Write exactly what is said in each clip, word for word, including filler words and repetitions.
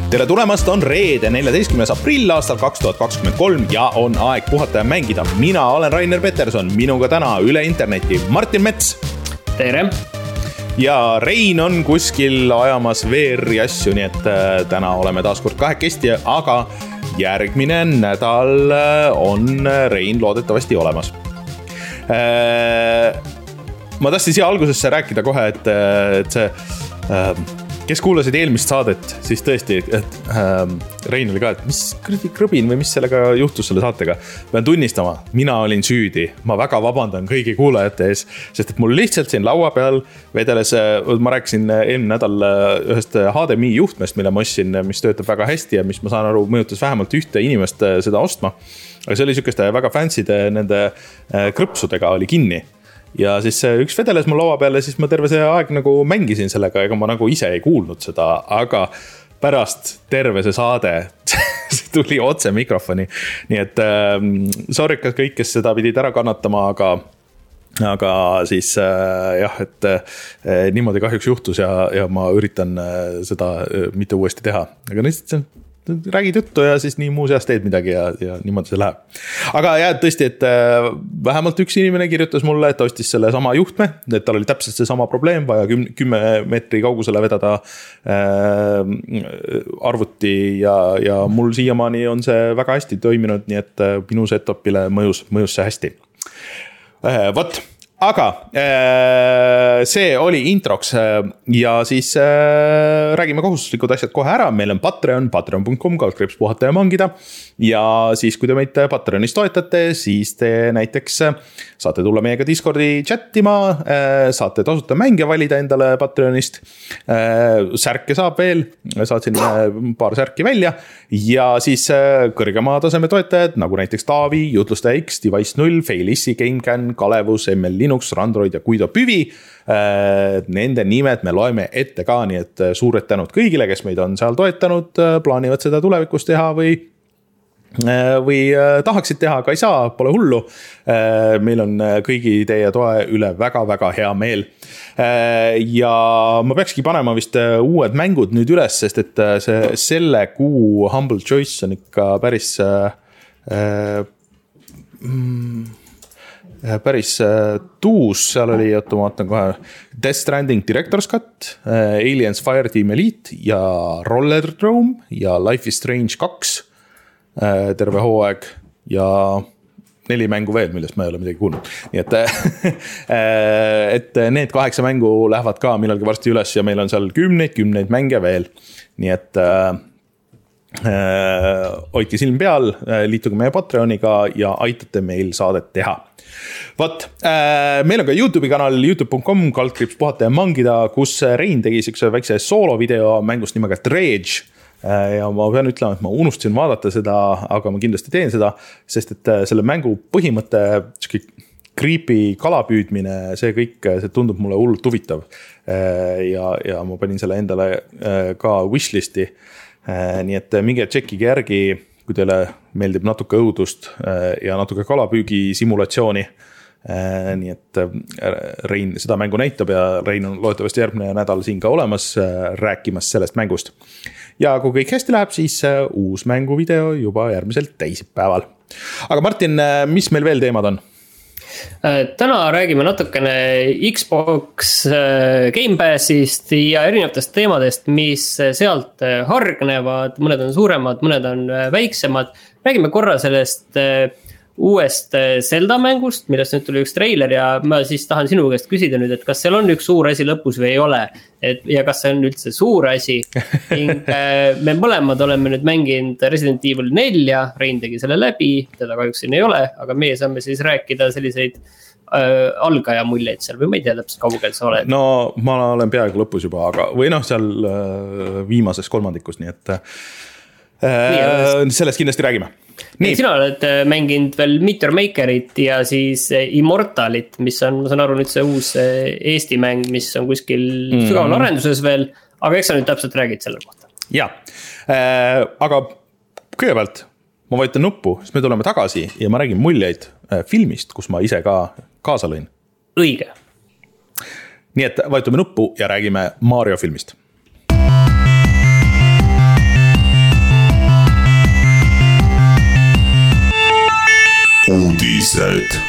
tere tulemast, on reede, neljateistkümnes aprill aastal kaks tuhat kakskümmend kolm ja on aeg puhata ja mängida. Mina olen Rainer Peterson, minuga täna üle interneti Martin Mets. Tere! Ja Rein on kuskil ajamas V R-i asju, nii et täna oleme taas kord kahekesti, aga järgmine nädal on Rein loodetavasti olemas. Ma tahtsin siia algusesse rääkida kohe, et, et see... kes kuulasid eelmist saadet, siis tõesti, et äh, Rein oli ka, et mis krõbin või mis sellega juhtus selle saatega. Pean tunnistama, mina olin süüdi. Ma väga vabandan kõigi kuulajate ees, sest et mul lihtsalt siin laua peal vedeles, ma rääkisin eelmine nädal ühest H D M I juhtmest, mille ma ostsin, mis töötab väga hästi ja mis ma saan aru mõjutas vähemalt ühte inimest seda ostma. Aga see oli sükeste väga fancyde nende krõpsudega oli kinni. Ja siis üks vedeles mul laua peale, siis ma terve see aeg nagu mängisin sellega, ega ma nagu ise ei kuulnud seda, aga pärast terve see saade see tuli otse mikrofoni. Nii et äh, sorry kõik, kes seda pidid ära kannatama, aga, aga siis äh, jah, et äh, niimoodi kahjuks juhtus ja, ja ma üritan äh, seda äh, mitte uuesti teha. Aga lihtsalt räägid juttu ja siis nii muu seas teed midagi ja, ja niimoodi see läheb. Aga jah, tõesti, et äh, vähemalt üks inimene kirjutas mulle, et ostis selle sama juhtme, et tal oli täpselt see sama probleem, vaja küm, kümme meetri kaugusele vedada äh, arvuti ja, ja mul siiamaani on see väga hästi toiminud, nii et äh, minu setupile mõjus, mõjus see hästi. Äh, võt. Aga äh, see oli introks äh, ja siis äh, räägime kohustuslikud asjad kohe ära. Meil on Patreon, patreon punkt com, kaldkriips puhata ja mangida. Ja siis, kui te meid Patreonis toetate, siis te näiteks saate tulla meiega Discordi chattima, äh, saate tasuta mänge valida endale Patreonist. Äh, särke saab veel, saatsin äh, paar särki välja. Ja siis äh, kõrgema taseme toetajad, nagu näiteks Taavi, Jutlustaja X, Device null, Failissi, GameCAN, Kalevus, M L Linux, Android ja Guido Püvi. Nende nimed me loeme ette ka, nii et suured tänud kõigile, kes meid on seal toetanud, plaanivad seda tulevikus teha või, või tahaksid teha, aga ei saa, pole hullu. Meil on kõigi teie toe üle väga-väga hea meel. Ja ma peakski panema vist uued mängud nüüd üles, sest et see, selle kuu Humble Choice on ikka päris... Äh, mm, päris tuus, seal oli, oota ma vaatan kohe, Death Stranding Director's Cut, Aliens Fireteam Elite ja Rollerdrome ja Life is Strange kaks terve hooaeg ja neli mängu veel, millest ma ei ole midagi kuulnud. Nii et, et need kaheksa mängu lähevad ka millalgi varsti üles ja meil on seal kümneid, kümneid mänge veel. Nii et hoidke silm peal, liituge meie Patreoniga ja aitate meil saadet teha. Võt, meil on ka YouTube'i kanal youtube punkt com, kaldkriips puhata ja mangida, kus Rein tegi siukse väikse soolo video mängust nimega Dredge. Ja ma pean ütlema, et ma unustasin vaadata seda, aga ma kindlasti teen seda, sest et selle mängu põhimõte, creepy kalapüüdmine, see kõik, see tundub mulle hullult huvitav. Ja, ja ma panin selle endale ka wishlisti. Nii et minge tšekkige järgi, kui teile meeldib natuke õudust ja natuke kalapüügi simulatsiooni. Nii et Rein seda mängu näitab ja Rein on loodetavasti järgmine nädal siin ka olemas rääkimas sellest mängust. Ja kui kõik hästi läheb, siis uus mänguvideo juba järgmisel teisipäeval. Aga Martin, mis meil veel teemad on? Täna räägime natukene Xbox Game Passist ja erinevatest teemadest, mis sealt hargnevad, mõned on suuremad, mõned on väiksemad. Räägime korra sellest uuest Zelda mängust, millest nüüd tuli üks treiler ja ma siis tahan sinu käest küsida nüüd, et kas seal on üks suur asi lõpus või ei ole et, ja kas see on üldse suur asi. Ning, me mõlemad oleme nüüd mänginud Resident Evil nelja, Rein tegi selle läbi, teda kahjuks siin ei ole, aga meie saame siis rääkida selliseid äh, algaja muljeid seal või ma ei tea täpselt kaugel sa oled. No ma olen peaaegu lõpus juba, aga või noh seal äh, viimases kolmandikus, nii et äh, nii, sellest kindlasti räägime. Nii. Sina oled mänginud veel Meteor Makerit ja siis Immortalit, mis on, ma saan aru nüüd see uus Eesti mäng, mis on kuskil mm. sügaval arenduses veel, aga eks sa nüüd täpselt räägid selle kohta. Ja, äh, aga kõigepealt ma vajutan nuppu, siis me tuleme tagasi ja ma räägin muljeid äh, filmist, kus ma ise ka kaasa lõin. Õige. Nii et vajutame nuppu ja räägime Mario filmist. uudised.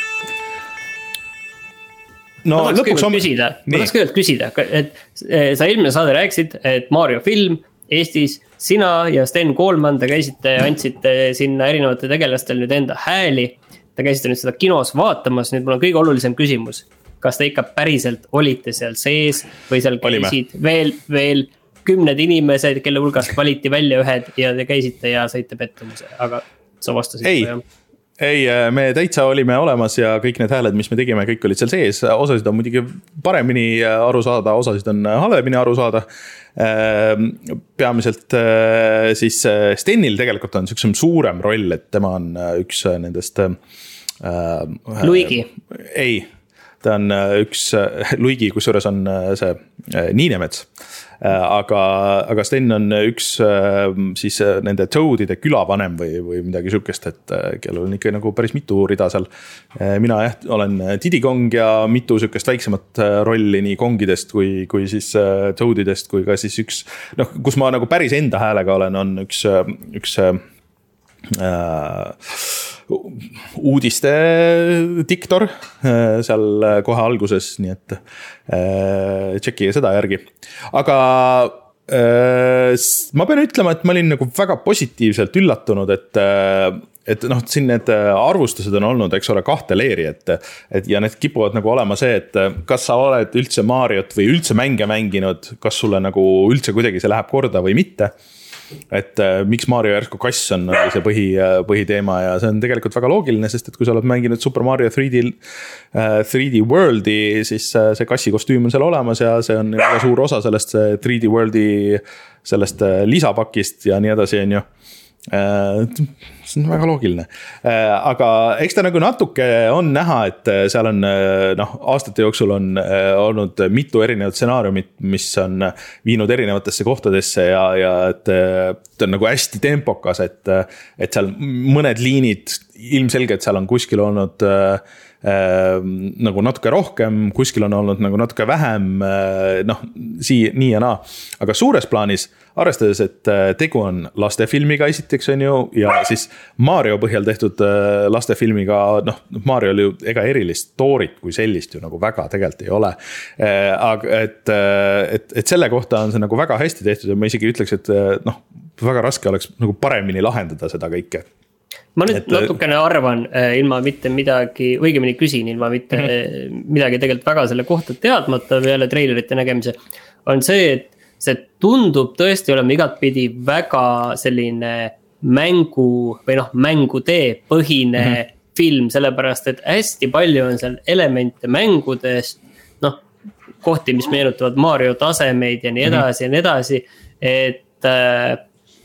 No, ma tahaks kõigepealt on... küsida, ma tahaks kõigepealt küsida, et sa eelmine saade rääkisid, et Mario film Eestis, sina ja Sten Koolman, te käisite ja andsite sinna erinevate tegelastel nüüd enda hääli. Te käisite nüüd seda kinos vaatamas, nüüd mul on kõige olulisem küsimus. Kas te ikka päriselt olite seal sees või seal käisid veel, veel kümned inimesed, kelle hulgast valiti välja ühed ja te käisite ja saite pettumuse, aga sa vastasid. Ei, ei, me täitsa olime olemas ja kõik need hääled, mis me tegime, kõik olid seal sees. Osasid on muidugi paremini aru saada, osasid on halvemini aru saada. Peamiselt siis Stenil tegelikult on niisugune suurem roll, et tema on üks nendest Luigi. Ei, ta on üks Luigi, kusjuures on see Niinemets. Aga, aga Sten on üks siis nende Toadide külavanem või, või midagi sükest, et kellel on ikka nagu päris mitu rida seal. Mina jah, olen Diddy Kong ja mitu sükest väiksemat rolli nii kongidest kui, kui siis Toadidest, kui ka siis üks, noh, kus ma nagu päris enda häälega olen, on üks, üks äh, uudiste diktor seal kohe alguses, nii et äh, tšekkige seda järgi. Aga äh, ma pean ütlema, et ma olin nagu väga positiivselt üllatunud, et äh, et noh, siin need arvustused on olnud, eks ole, kahte leeri, et, et ja need kipuvad nagu olema see, et kas sa oled üldse Mariot või üldse mänge mänginud, kas sulle nagu üldse kuidagi see läheb korda või mitte. Et äh, miks Mario järsku kass on see põhi, põhiteema ja see on tegelikult väga loogiline, sest et kui sa oled mänginud Super Mario three D, äh, three D Worldi, siis äh, see kassi kostüüm on seal olemas ja see on väga suur osa sellest three D Worldi sellest äh, lisapakist ja nii edasi on ju. See on väga loogiline, aga eks ta nagu natuke on näha, et seal on noh, aastate jooksul on olnud mitu erinevat stsenaariumit, mis on viinud erinevatesse kohtadesse ja, ja et ta on nagu hästi tempokas, et, et seal mõned liinid ilmselgelt seal on kuskil olnud äh, nagu natuke rohkem, kuskil on olnud nagu natuke vähem, äh, noh, sii, nii ja naa. Aga suures plaanis, arvestades, et tegu on lastefilmiga esiteks on ju, ja siis Mario põhjal tehtud äh, lastefilmiga, noh, Mario oli ju ega erilist stoorit kui sellist ju nagu väga tegelikult ei ole. Äh, aga et, et, et selle kohta on see nagu väga hästi tehtud ja ma isegi ütleks, et noh, väga raske oleks nagu paremini lahendada seda kõike. Ma nüüd et, natukene arvan ilma mitte midagi, õigemini küsin ilma mitte mm-hmm. midagi tegelikult väga selle kohta teadmata peale treilerite nägemise, on see, et see tundub tõesti olema igatpidi väga selline mängu või noh, mängutee põhine mm-hmm. film, sellepärast et hästi palju on seal elemente mängudest, noh, kohti, mis meenutavad Mario tasemeid ja nii edasi mm-hmm. ja nii edasi, et äh,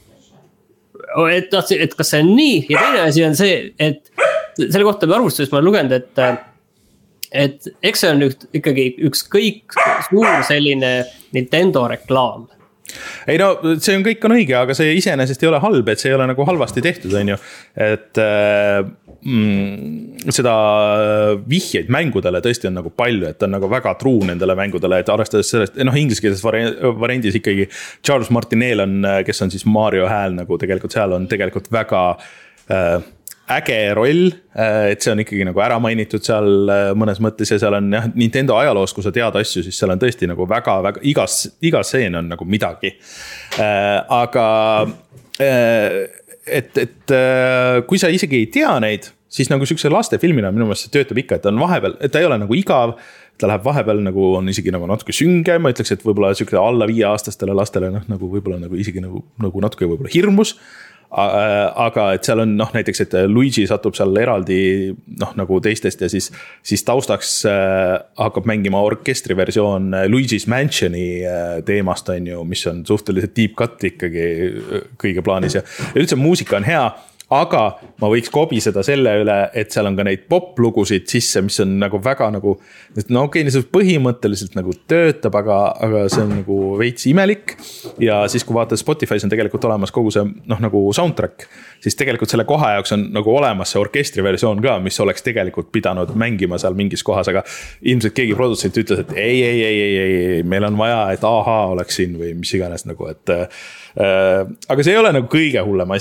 Et, et kas see on nii ja teine asi on see, et selle kohta arvustusest ma olen lugenud, et et eks see on üks, ikkagi üks kõik suur selline Nintendo reklaam. Ei no, see on kõik on õige, aga see iseenesest ei ole halb, et see ei ole nagu halvasti tehtud, on ju. Et mm, seda vihjeid mängudele tõesti on nagu palju, et on nagu väga truu nendele mängudele, et arvestades sellest, noh, ingliskeelses variandis ikkagi Charles Martinet on, kes on siis Mario hääl, nagu tegelikult seal on tegelikult väga äh, äge roll, et see on ikkagi nagu ära mainitud seal mõnes mõttes ja seal on jah, Nintendo ajaloos, kui sa tead asju, siis seal on tõesti nagu väga, väga igas, igas seen on nagu midagi. Aga et, et kui sa isegi ei tea neid, siis nagu sükse lastefilmina minu meelest see töötab ikka, et on vahepeal, et ta ei ole nagu igav, ta läheb vahepeal nagu on isegi nagu natuke sünge, ma ütleks, et võib-olla sükse alla viie aastastele lastele, noh, nagu võib-olla nagu isegi nagu, nagu natuke võib-olla hirmus. Aga et seal on noh, näiteks, et Luigi satub seal eraldi noh, nagu teistest ja siis, siis taustaks äh, hakkab mängima orkestri versioon Luigi's Mansioni äh, teemast on ju, mis on suhteliselt deep cut ikkagi kõige plaanis ja, ja üldse muusika on hea, aga ma võiks kobiseda selle üle, et seal on ka neid pop-lugusid sisse, mis on nagu väga nagu, no okei, see põhimõtteliselt nagu töötab, aga, aga see on nagu veits imelik. Ja siis, kui vaatad Spotify's on tegelikult olemas kogu see noh, nagu soundtrack, siis tegelikult selle koha jaoks on nagu olemas see orkestri versioon ka, mis oleks tegelikult pidanud mängima seal mingis kohas, aga ilmselt keegi produtsent ütles, et ei, ei, ei, ei, ei, meil on vaja, et aha oleks siin või mis iganes nagu, et äh, aga see ei ole nagu kõige hullem asi.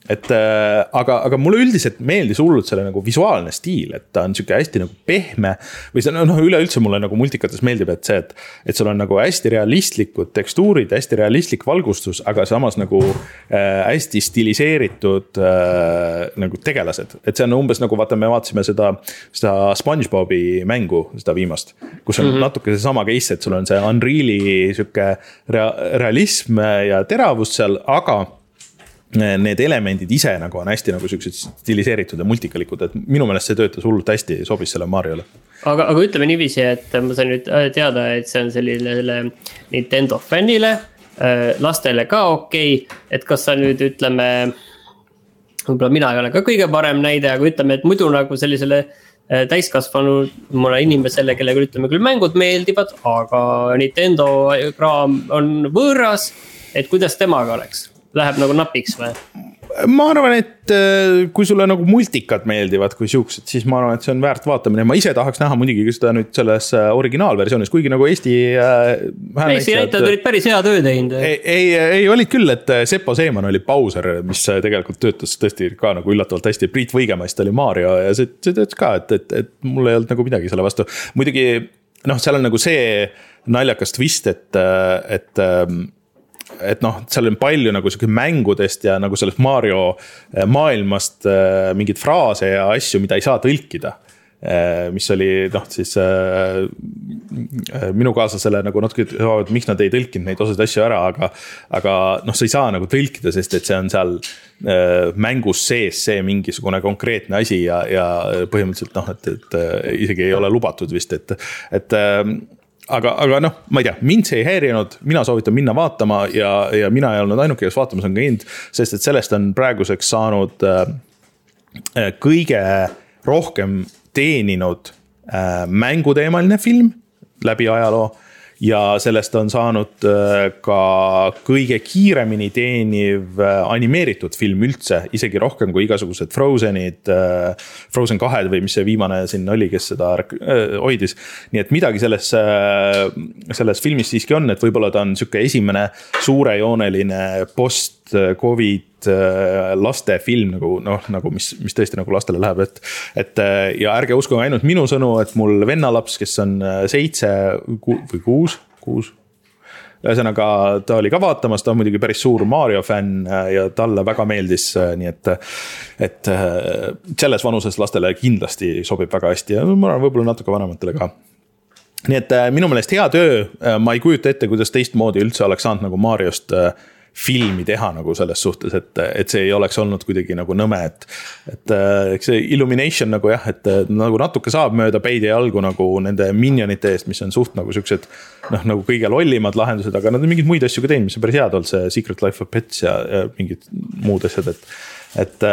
et äh, aga, aga mulle üldiselt meeldis hullult selle nagu visuaalne stiil, et ta on siuke hästi nagu pehme või see noh, üleüldse mulle nagu multikates meeldib, et see, et, et sul on nagu hästi realistlikud tekstuurid, hästi realistlik valgustus, aga samas nagu äh, hästi stiliseeritud äh, nagu tegelased, et see on umbes nagu vaata, me vaatasime seda, seda SpongeBobi mängu, seda viimast, kus on mm-hmm. natuke see sama case, et sul on see Unreali siuke rea- realism ja teravus seal, aga need elemendid ise nagu on hästi nagu sellised stiliseeritud ja multikalikud, et minu meelest see töötas hullult hästi, sobis selle Mariole. Aga, aga ütleme niiviisi, et ma sain nüüd teada, et see on selline Nintendo fännile, lastele ka okei, et kas sa nüüd ütleme, võib-olla mina ei ole ka kõige parem näide, aga ütleme, et muidu nagu sellisele täiskasvanud mulle inimesele, kellega ütleme küll mängud meeldivad, aga Nintendo kraam on võõras, et kuidas temaga oleks? Läheb nagu napiks või? Ma arvan, et kui sulle nagu multikad meeldivad kui siuksed, siis ma arvan, et see on väärt vaatamine. Ma ise tahaks näha muidugi seda nüüd selles originaalversioonis, kuigi nagu Eesti Eesti näitajad olid päris hea töö teinud. Ei, ei, ei olid küll, et Seppo Seeman oli Bowser, mis tegelikult töötas tõesti ka nagu üllatavalt hästi. Priit Võigemast oli Mario ja see, see töötas ka, et, et, et mul ei olnud nagu midagi selle vastu. Muidugi, noh, seal on nagu see naljakas twist, et, et et noh, seal on palju nagu mängudest ja nagu sellest Mario maailmast mingid fraase ja asju, mida ei saa tõlkida. Mis oli noh, siis minu kaaslasele nagu natuke, miks nad ei tõlkinud neid osad asju ära, aga, aga noh, sa ei saa nagu tõlkida, sest et see on seal mängus sees see mingisugune konkreetne asi ja, ja põhimõtteliselt noh, et, et isegi ei ole lubatud vist, et, et Aga, aga noh, ma ei tea, mind see ei häirinud, mina soovitan minna vaatama ja, ja mina ei olnud ainuke, kes vaatamas on käinud, sest et sellest on praeguseks saanud äh, kõige rohkem teeninud äh, mänguteemaline film läbi ajaloo ja sellest on saanud äh, ka kõige kiiremini teeniv äh, animeeritud film üldse, isegi rohkem kui igasugused Frozenid, äh, Frozen kahed või mis see viimane siin oli, kes seda äh, hoidis. Nii et midagi selles, äh, selles filmis siiski on, et võibolla ta on siuke esimene suurejooneline post-covid laste film nagu, noh, nagu mis, mis tõesti nagu lastele läheb, et, et ja ärge uskuge ainult minu sõnu, et mul vennalaps, kes on seitse või kuus, kuus, ühesõnaga ta oli ka vaatamas, ta on muidugi päris suur Mario fänn ja talle väga meeldis, nii et, et selles vanuses lastele kindlasti sobib väga hästi ja ma arvan võib-olla natuke vanematele ka. Nii et minu meelest hea töö, ma ei kujuta ette, kuidas teistmoodi üldse oleks saanud nagu Mariost filmi teha nagu selles suhtes, et, et see ei oleks olnud kuidagi nagu nõme, et, et eks see Illumination nagu jah, et nagu natuke saab mööda peidi jalgu nagu nende minionite eest, mis on suht nagu siuksed, noh, nagu kõige lollimad lahendused, aga nad on mingid muid asju ka teinud, mis on päris head olnud, see Secret Life of Pets ja, ja mingid muud asjad, et, et,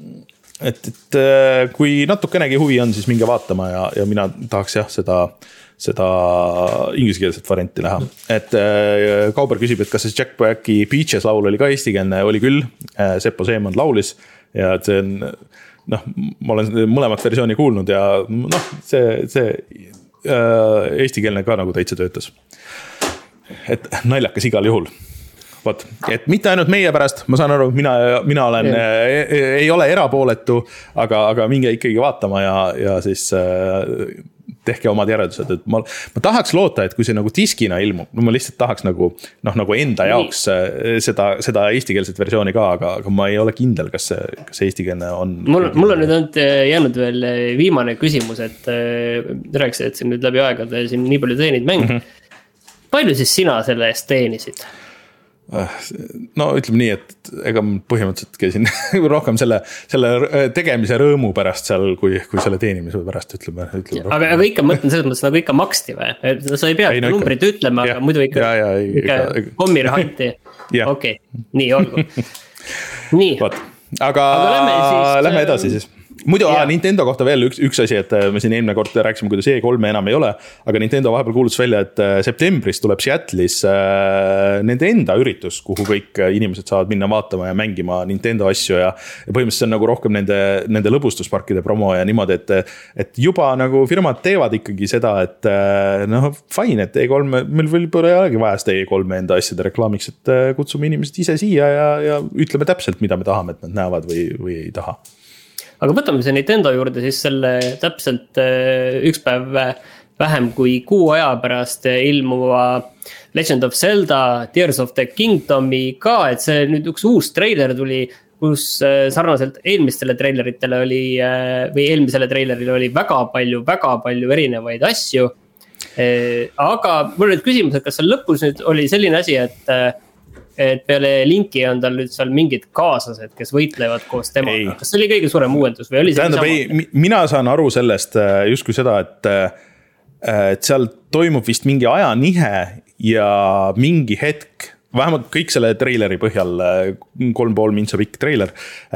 et, et kui natukenegi huvi on, siis minge vaatama ja, ja mina tahaks jah, seda seda ingliskeelset varianti näha. Et äh, Kauber küsib, et kas see Jack Blacki Peaches laul oli ka eestikeelne, oli küll, äh, Seppo Seeman laulis ja see on, noh, ma olen mõlemat versiooni kuulnud ja noh, see, see äh, eestikeelne ka nagu täitsa töötas. Et naljakas igal juhul. Võt, et mitte ainult meie pärast, ma saan aru, mina, mina olen, ei, ei ole erapooletu, aga, aga minge ikkagi vaatama ja, ja siis äh, tehke omad järeldused, et ma, ma tahaks loota, et kui see nagu diskina ilmub, no ma lihtsalt tahaks nagu, noh, nagu enda jaoks seda, seda eestikeelset versiooni ka, aga, aga ma ei ole kindel, kas see, kas see eestikeelne on. Mul, mul on nüüd jäänud veel viimane küsimus, et rääksid, et siin nüüd läbi aegade siin nii palju teenid mäng. Mm-hmm. Palju siis sina selle eest teenisid? No ütleme nii, et ega põhimõtteliselt käisin rohkem selle, selle tegemise rõõmu pärast seal, kui, kui selle teenimise pärast ütleme. ütleme aga, aga ikka mõtlen selles mõttes nagu ikka maksti või? Sa ei pea ei, no, numbrit ikka ütlema, aga ja, muidu ikka, ja, ja, ikka, ikka kommirehanti. Okei, okay, nii olgu. Nii. Võt, aga, aga lähme, siis, lähme edasi siis. muidu aa, Nintendo kohta veel üks, üks asi, et me siin eelmine kord rääkisime, kuidas E kolm enam ei ole, aga Nintendo vahepeal kuulutas välja, et septembris tuleb Seattle'is äh, nende enda üritus, kuhu kõik inimesed saavad minna vaatama ja mängima Nintendo asju ja, ja põhimõtteliselt on nagu rohkem nende, nende lõbustusparkide promo ja niimoodi, et, et juba nagu firmad teevad ikkagi seda, et noh, fine, et E kolm, meil võib-olla ei olegi vaja seda E kolm enda asjade reklaamiks, et kutsume inimesed ise siia ja, ja ütleme täpselt, mida me tahame, et nad näevad või, või ei taha. Aga võtame see Nintendo juurde siis selle täpselt üks päev vähem kui kuu aja pärast ilmuva Legend of Zelda Tears of the Kingdomi ka, et see nüüd üks uus treiler tuli, kus sarnaselt eelmistele treileritele oli, või eelmisele treilerile oli väga palju, väga palju erinevaid asju. Aga mul nüüd küsimus, et kas seal lõpus nüüd oli selline asi, et et peale Linki on tal nüüd seal mingid kaaslased, kes võitlevad koos temaga. Kas see oli kõige suurem uuendus või oli see Tähendab, ei, mina saan aru sellest justkui seda, et, et seal toimub vist mingi ajanihe ja mingi hetk, vähemalt kõik selle treileri põhjal, kolm pool mintsa pikk treiler,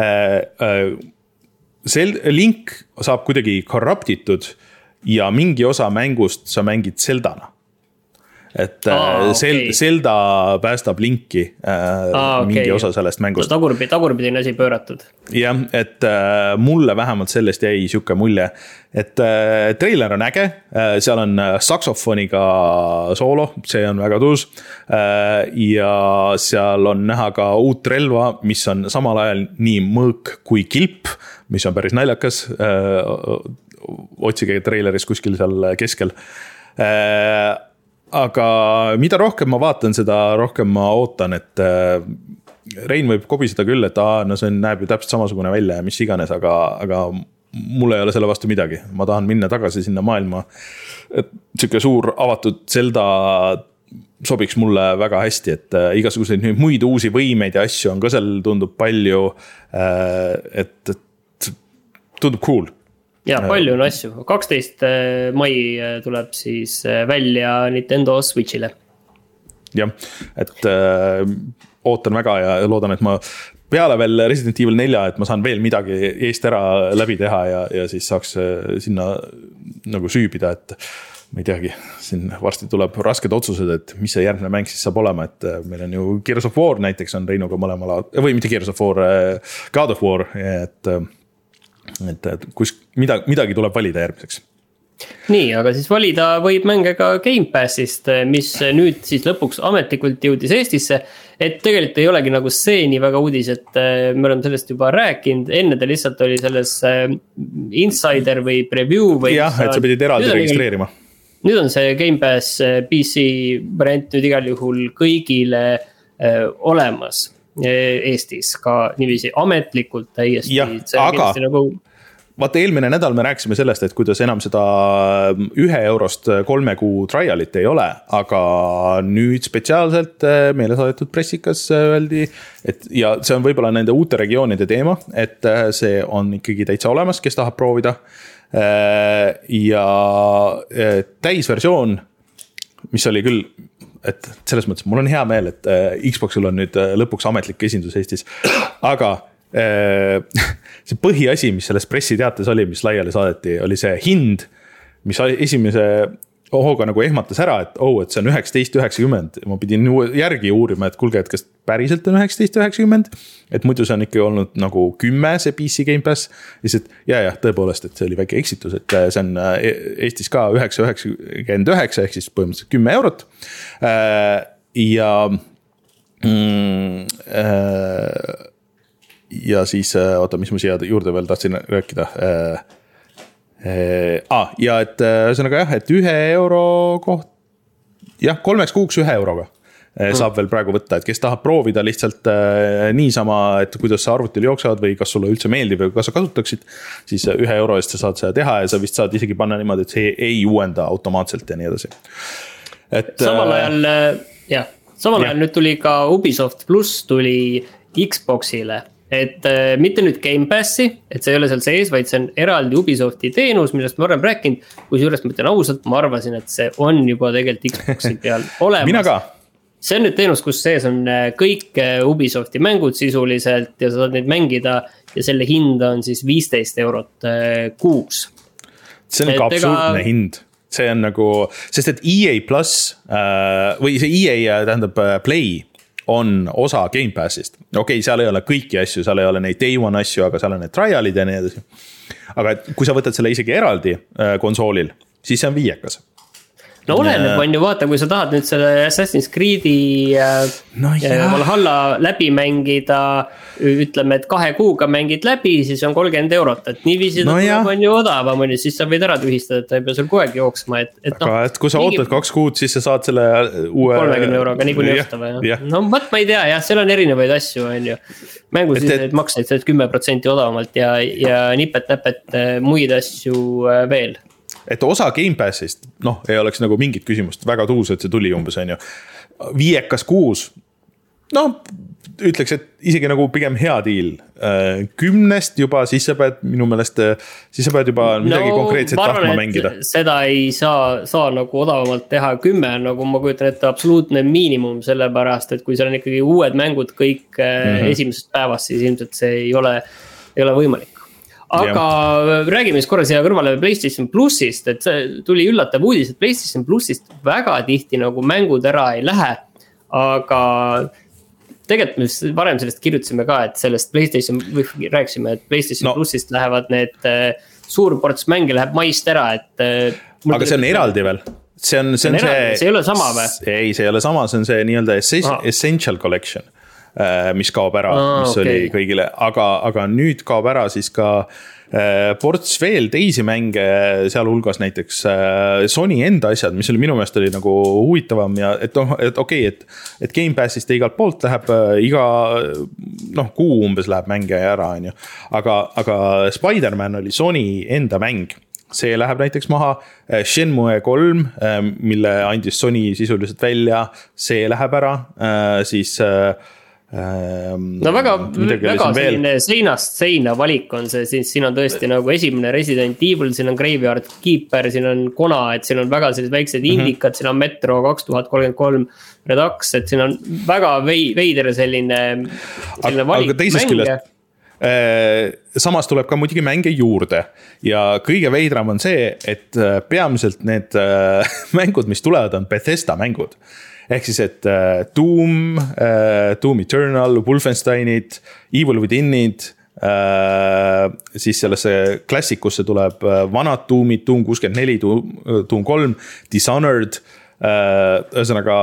see Link saab kuidagi corruptitud ja mingi osa mängust sa mängid Zeldana. Et Aa, okay. Zelda päästab Linki äh, Aa, okay. mingi osa sellest mängust. Tagurpidi, tagurpidi on asi pööratud. Jah, et äh, mulle vähemalt sellest jäi siuke mulje, et äh, treiler on äge, äh, seal on saksofoniga soolo, see on väga tuus äh, ja seal on näha ka uut relva, mis on samal ajal nii mõõk kui kilp, mis on päris naljakas, äh, otsige treileris kuskil seal keskel äh, aga mida rohkem ma vaatan, seda rohkem ma ootan, et Rein võib kobiseda küll, et aa, no see näeb ju täpselt samasugune välja ja mis iganes, aga, aga mul ei ole selle vastu midagi. Ma tahan minna tagasi sinna maailma, et siuke suur avatud Zelda sobiks mulle väga hästi, et igasuguseid muid uusi võimeid ja asju on ka seal tundub palju, et, et tundub cool. Ja palju on asju. kaksteist mai tuleb siis välja Nintendo Switchile. Jah, et äh, ootan väga ja loodan, et ma peale veel Resident Evil neli, et ma saan veel midagi eest ära läbi teha ja, ja siis saaks sinna nagu süübida, et ma ei teagi, siin varsti tuleb rasked otsused, et mis see järgmine mäng siis saab olema, et meil on ju Gears of War näiteks on Reinuga mõlemal, või mitte Gears of War, God of War, et et, et kus midagi, midagi tuleb valida järgmiseks. Nii, aga siis valida võib mänge ka Game Passist, mis nüüd siis lõpuks ametlikult jõudis Eestisse, et tegelikult ei olegi nagu see nii väga uudis, et me oleme sellest juba rääkinud, enne ta lihtsalt oli selles insider või preview või jah, et sa pidid eraldi registreerima. Nüüd on see Game Pass P C variant nüüd igal juhul kõigile olemas Eestis ka niiviisi ametlikult täiesti. Ja, aga nagu... vaata eelmine nädal me rääkisime sellest, et kuidas enam seda ühe eurost kolme kuu trialit ei ole, aga nüüd spetsiaalselt meile saadetud pressikas öeldi, et ja see on võib-olla nende uute regioonide teema, et see on ikkagi täitsa olemas, kes tahab proovida ja täisversioon, mis oli küll et selles mõttes mul on hea meel, et Xboxil on nüüd lõpuks ametlik esindus Eestis, aga see põhiasi, mis selles pressiteates oli, mis laiali saadeti, oli see hind, mis esimese hooga nagu ehmatas ära, et oh, et see on üheksateist üheksakümmend. Ma pidin järgi uurima, et kulge, et kas päriselt on üheksateist üheksakümmend, et muidu see on ikka olnud nagu kümme see P C Game Pass, lihtsalt ja, ja tõepoolest, et see oli väike eksitus, et see on Eestis ka üheksa üheksakümmend üheksa ehk siis põhimõtteliselt kümme eurot ja ja siis, oota, mis ma siia juurde veel tahtsin rääkida Ah, ja et ühesõnaga jah, et ühe euro koht, jah, kolmeks kuuks ühe euroga saab veel praegu võtta, et kes tahab proovida lihtsalt niisama, et kuidas sa arvutil jooksevad või kas sulle üldse meeldib või kas sa kasutaksid, siis ühe euro eest sa saad seda teha ja sa vist saad isegi panna niimoodi, et see ei uuenda automaatselt ja nii edasi. Et, samal ajal, jah, samal ajal nüüd tuli ka Ubisoft Plus tuli Xboxile, et äh, mitte nüüd Game Passi, et see ei ole seal sees, vaid see on eraldi Ubisofti teenus, millest ma olen rääkinud, kui juures ma ütlen ausalt, ma arvasin, et see on juba tegelikult Xboxi peal olemas. Mina ka. see on nüüd teenus, kus sees on kõik Ubisofti mängud sisuliselt ja sa saad neid mängida ja selle hind on siis viisteist eurot kuus. See on ka absurdne ega... hind. See on nagu, sest et E A Plus või see E A tähendab Play on osa Game Passist. Okei, okay, seal ei ole kõiki asju, seal ei ole neid Day One asju, aga seal on need trialid ja nii edasi. Aga kui sa võtad selle isegi eraldi konsoolil, siis see on viiekas. No oleneb, on ju, vaata, kui sa tahad nüüd selle Assassin's Creed'i no, Valhalla läbi mängida, ütleme, et kahe kuuga mängid läbi, siis on kolmkümmend eurot, et niiviisi no ta on ju odavam, siis sa võid ära tühistada, et ta ei pea sul kogu aeg jooksma. Et, et aga no, et kui sa mingi... ootad kaks kuud, siis sa saad selle uue... kolmekümne euroga nii kuni osta või? Ja. No võt, ma ei tea, jah, seal on erinevaid asju, on ju. Mängu siis et... maksaid saad kümme protsenti odavamalt ja, ja nipet-näpet muid asju veel. Et osa Game Passist, noh, ei oleks nagu mingit küsimust, väga tuus, et see tuli umbes, on ju. Viiekas kuus, noh, ütleks, et isegi nagu pigem hea diil. Kümnest juba, siis sa pead, minu meelest, siis sa pead juba midagi no, konkreetset tahtma mängida. Seda ei saa, saa nagu odavamalt teha kümme, nagu ma kujutan ette absoluutne miinimum selle pärast, et kui seal on ikkagi uued mängud kõik mm-hmm. esimesest päevast, siis ilmselt see ei ole, ei ole võimalik. Aga ja. Räägime siis korra siia kõrvale PlayStation Plusist, et see tuli üllatav uudis, et PlayStation Plusist väga tihti nagu mängud ära ei lähe, aga tegelikult me varem sellest kirjutasime ka, et sellest PlayStation, või rääksime, et PlayStation no. Plusist lähevad need suur ports mänge läheb maist ära, et aga see on eraldi veel? See on see, on see, see, see ei ole sama või? Ei, see ei ole sama, see on see nii-öelda Essential Collection, mis kaob ära, ah, mis okay. oli kõigile, aga, aga nüüd kaob ära siis ka ports veel teisi mänge, seal hulgas näiteks Sony enda asjad, mis oli minu meelest oli nagu huvitavam ja et, et okei, okay, et, et Game Passist igalt poolt läheb iga noh, kuu umbes läheb mänge ära, on ju. Aga, aga Spider-Man oli Sony enda mäng. See läheb näiteks maha, Shenmue kolm, mille andis Sony sisuliselt välja, see läheb ära, siis no väga, väga selline seinast seina valik on see, siis siin on tõesti nagu esimene Resident Evil, siin on Graveyard Keeper, siin on Kona, et siin on väga sellised väiksed mm-hmm. indikad, siin on Metro kaks tuhat kolmkümmend kolm Redux, et siin on väga veider selline, selline valik aga teisest küljest, samas tuleb ka muidugi mänge juurde ja kõige veidram on see, et peamiselt need mängud, mis tulevad, on Bethesda mängud. Ehk siis, et uh, Doom, uh, Doom Eternal, Wolfensteinid, Evil Withinid, uh, siis sellesse klassikusse tuleb uh, vanad Doomid, Doom kuuskümmend neli, Doom, Doom kolm, Dishonored, uh, ühesõnaga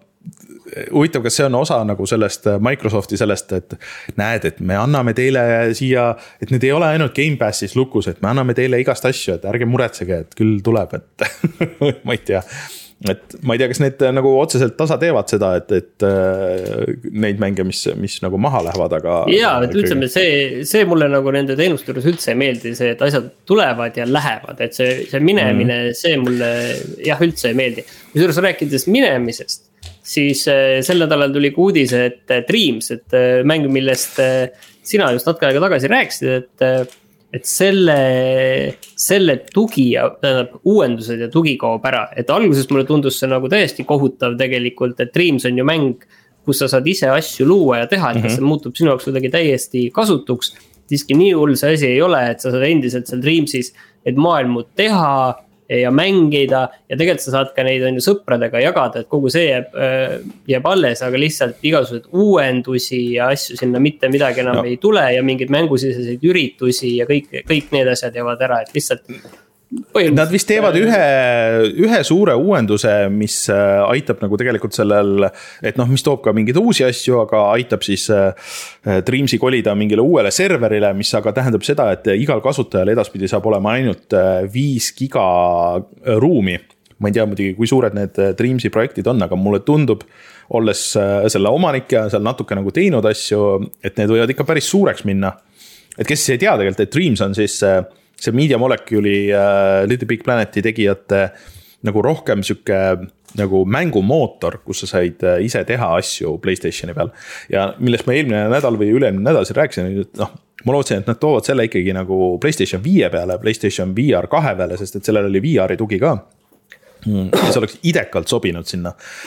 huvitav, kas see on osa nagu sellest Microsofti sellest, et näed, et me anname teile siia, et need ei ole ainult Game Passis lukus, et me anname teile igast asju, et ärge muretsege, et küll tuleb, et ma ei tea. Et ma ei tea, kas need nagu otseselt tasa teevad seda, et, et neid mänge, mis, mis nagu maha lähevad, aga jaa, et ütleme, see, see mulle nagu nende teenuste juures üldse ei meeldi, see, et asjad tulevad ja lähevad, et see, see minemine mm. see mulle jah, üldse ei meeldi. Mis juures rääkides minemisest, siis sel nädalal tuli uudis, et Dreams, et mäng, millest sina just natuke aega tagasi rääkisid, et et selle, selle tugi ja tähendab, uuendused ja tugi kaob ära, et alguses mulle tundus see nagu täiesti kohutav tegelikult, et Dreams on ju mäng, kus sa saad ise asju luua ja teha, et mm-hmm. see muutub sinu jaoks kuidagi täiesti kasutuks, siiski nii hull see asi ei ole, et sa saad endiselt seal Dreamsis et maailmu teha ja mängida ja tegelikult sa saad ka neid on ju sõpradega jagada, et kogu see jääb, jääb alles, aga lihtsalt igasugused uuendusi ja asju sinna mitte midagi enam no. ei tule ja mingid mängusiseseid üritusi ja kõik, kõik need asjad jäävad ära, et lihtsalt nad vist teevad ühe, ühe suure uuenduse, mis aitab nagu tegelikult sellel, et noh, mis toob ka mingeid uusi asju, aga aitab siis Dreamsi kolida mingile uuele serverile, mis aga tähendab seda, et igal kasutajal edaspidi saab olema ainult viis giga ruumi. Ma ei tea muidugi, kui suured need Dreamsi projektid on, aga mulle tundub, olles selle omanik ja seal natuke nagu teinud asju, et need võivad ikka päris suureks minna. Et kes ei tea tegelikult, et Dreams on siis see Media Molecule'i uh, Little Big Planeti tegijate nagu rohkem sükke nagu mängumootor, kus sa said uh, ise teha asju PlayStationi peal. Ja millest ma eelmine nädal või ülemine nädal siin rääkisin, noh, ma lootsin, et nad toovad selle ikkagi nagu PlayStation viie peale, PlayStation V R kahe peale, sest et sellel oli V R-i tugi ka. Mm, see oleks idekalt sobinud sinna.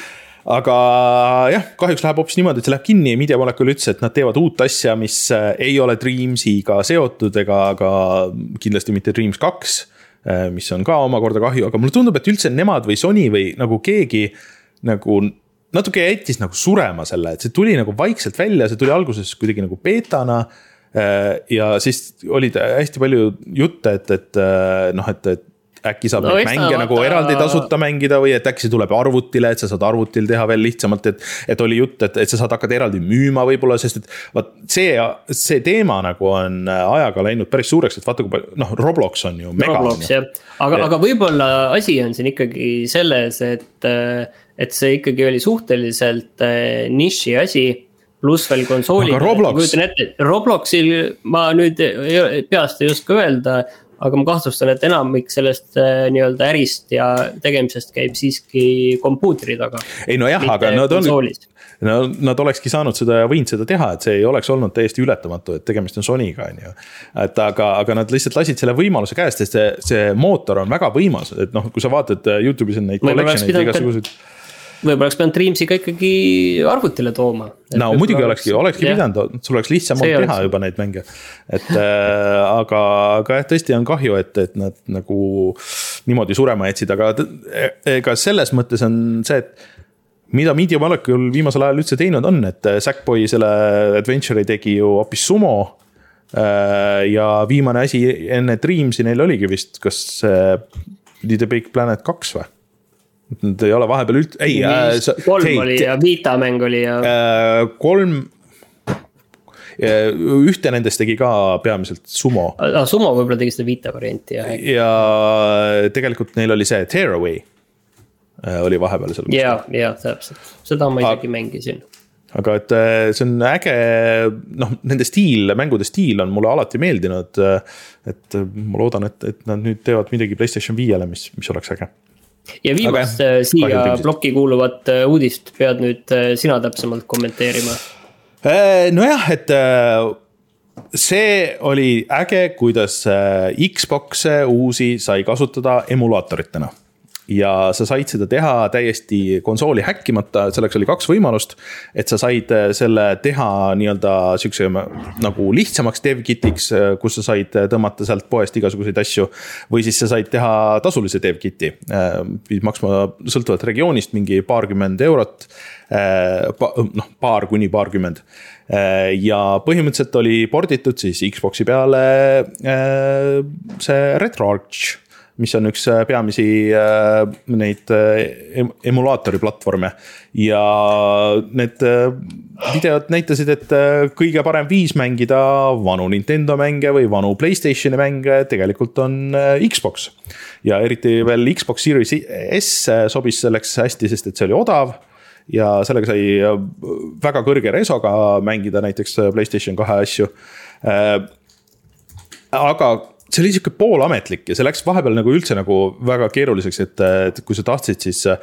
aga jah, kahjuks läheb hoopis niimoodi, et see läheb kinni. Media Molecule ütles, et nad teevad uut asja, mis ei ole Dreamsiga seotud ega ka kindlasti mitte Dreams kaks, mis on ka omakorda kahju, aga mulle tundub, et üldse nemad või Sony või nagu keegi nagu natuke jättis nagu surema selle, et see tuli nagu vaikselt välja, see tuli alguses kuidagi nagu beetana ja siis olid hästi palju jutte, et, et noh, et, et äkki saab no, neid mänge vaata... nagu eraldi tasuta mängida või et äkki see tuleb arvutile, et sa saad arvutil teha veel lihtsamalt, et, et oli jutt, et, et sa saad hakata eraldi müüma võib-olla, sest et vaat see, see teema nagu on ajaga läinud päris suureks, et vaata kui palju, noh, Roblox on ju mega. Roblox, jah. Aga, aga võib-olla asi on siin ikkagi selles, et, et see ikkagi oli suhteliselt niši asi, pluss veel konsoolid. Aga Roblox. Robloxil ma nüüd peast ei oska öelda, aga ma kahtlustan, et enamik sellest nii-öelda ärist ja tegemisest käib siiski kompuuteri taga. Ei no jah, aga nad, on, no, nad olekski saanud seda ja võinud seda teha, et see ei oleks olnud täiesti ületamatu, et tegemist on Sonyga. On ju. Et aga, aga nad lihtsalt lasid selle võimaluse käest, sest see, see mootor on väga võimas. Et noh, kui sa vaatad YouTube'is on neid collection'id igasugused. Võib-olla oleks pidanud Dreamsiga ikkagi arvutile tooma. No muidugi olekski, olekski pidanud, sul oleks lihtsam teha oleks. Juba neid mänge. Et, äh, aga, aga jah, tõesti on kahju, et, et nad nagu niimoodi surema jätsid, aga ega selles mõttes on see, et mida Media Molecule viimasel ajal üldse teinud on, et Sackboy selle Adventure'i tegi ju hoopis Sumo äh, ja viimane asi enne Dreamsi neil oligi vist, kas äh, The Big Planet kaks või? Nad ei ole vahepeal üld... Ei, äh, kolm hei, oli ja Vita mäng oli ja... Äh, kolm... Ühte nendest tegi ka peamiselt Sumo. Ah, Sumo võib-olla tegi seda Vita varianti. Ja, ja tegelikult neil oli see Tearaway oli vahepeal seal. Ja, ja, täpselt. Seda ma isegi mängisin. Aga et see on äge, noh, nende stiil, mängude stiil on mulle alati meeldinud, et ma loodan, et, et nad nüüd teevad midagi PlayStation viiele, mis, mis oleks äge. Ja viimast aga, siia plokki kuuluvat uudist pead nüüd sina täpsemalt kommenteerima. No jah, et see oli äge, kuidas Xbox uusi sai kasutada emulaatoritena. Ja sa said seda teha täiesti konsooli häkkimata, selleks oli kaks võimalust, et sa said selle teha nii-öelda sükse nagu lihtsamaks dev-kitiks, kus sa said tõmmata sealt poest igasuguseid asju, või siis sa said teha tasulise dev-kiti, pidid maksma sõltuvalt regioonist mingi paarkümmend eurot, noh, paar kuni paarkümmend. Ja põhimõtteliselt oli porditud siis Xboxi peale see RetroArch, mis on üks peamisi neid emulaatori platvorme ja need videod näitasid, et kõige parem viis mängida vanu Nintendo mänge või vanu PlayStationi mänge tegelikult on Xbox ja eriti veel Xbox Series S sobis selleks hästi, sest et see oli odav ja sellega sai väga kõrge resoga mängida näiteks PlayStation kahe asju, aga see oli siuke poolametlik ja see läks vahepeal nagu üldse nagu väga keeruliseks, et, et kui sa tahtsid, siis äh,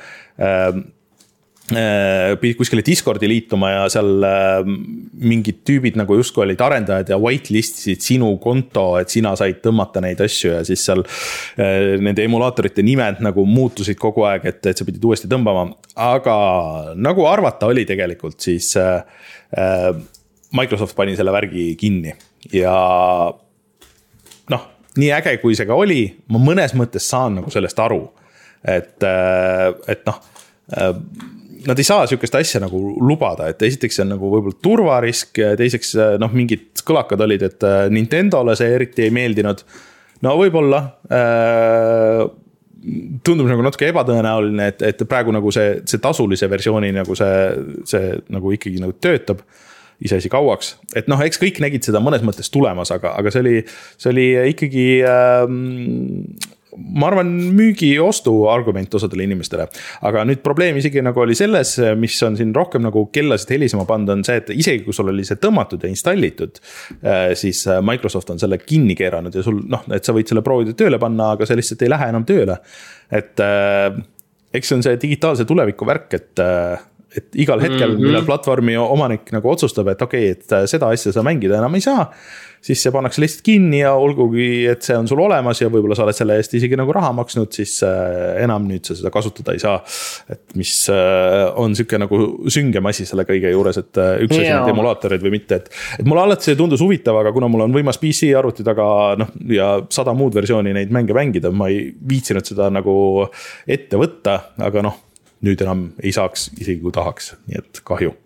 äh, pidid kuskile Discordi liituma ja seal äh, mingid tüübid nagu justkui olid arendajad ja whitelistisid sinu konto, et sina said tõmmata neid asju ja siis seal äh, nende emulaatorite nimed nagu muutusid kogu aeg, et, et sa pidid uuesti tõmbama. Aga nagu arvata oli tegelikult, siis äh, äh, Microsoft pani selle värgi kinni ja noh, nii äge kui see ka oli, ma mõnes mõttes saan nagu sellest aru, et, et noh, nad ei saa sükest asja nagu lubada, et esiteks see on nagu võib-olla turvarisk ja teiseks noh, mingid kõlakad olid, et Nintendole see eriti ei meeldinud, no võib-olla äh, tundub nagu natuke ebatõenäoline, et, et praegu nagu see, see tasulise versiooni nagu see, see nagu ikkagi nagu töötab iseasi kauaks, et noh, eks kõik nägid seda mõnes mõttes tulemas, aga, aga see oli, see oli ikkagi ähm, ma arvan müügi ostu argument osadele inimestele, aga nüüd probleem isegi nagu oli selles, mis on siin rohkem nagu kellasid helisema panda, on see, et isegi kui sul oli see tõmmatud ja installitud, siis Microsoft on selle kinni keeranud ja sul noh, et sa võid selle proovida tööle panna, aga see lihtsalt ei lähe enam tööle, et äh, eks see on see digitaalse tuleviku värk, et äh, et igal hetkel mm, -hmm. millal platvormi omanik nagu otsustab, et okei okay,, et seda asja sa mängida enam ei saa, siis see pannakse lihtsalt kinni ja olgugi, et see on sul olemas ja võib-olla sa oled selle eest isegi nagu raha maksnud, siis enam nüüd sa seda kasutada ei saa. Et mis on siuke nagu süngem asi selle kõige juures, et üks asi on emulaatorid või mitte, et, et mulle alati see tundus huvitav, aga kuna mul on võimas P C arvuti taga, noh, ja sada muud versiooni neid mänge mängida, ma ei viitsinud seda nagu ette võtta, aga noh, nüüd enam ei saaks isegi kui tahaks, nii et kahju.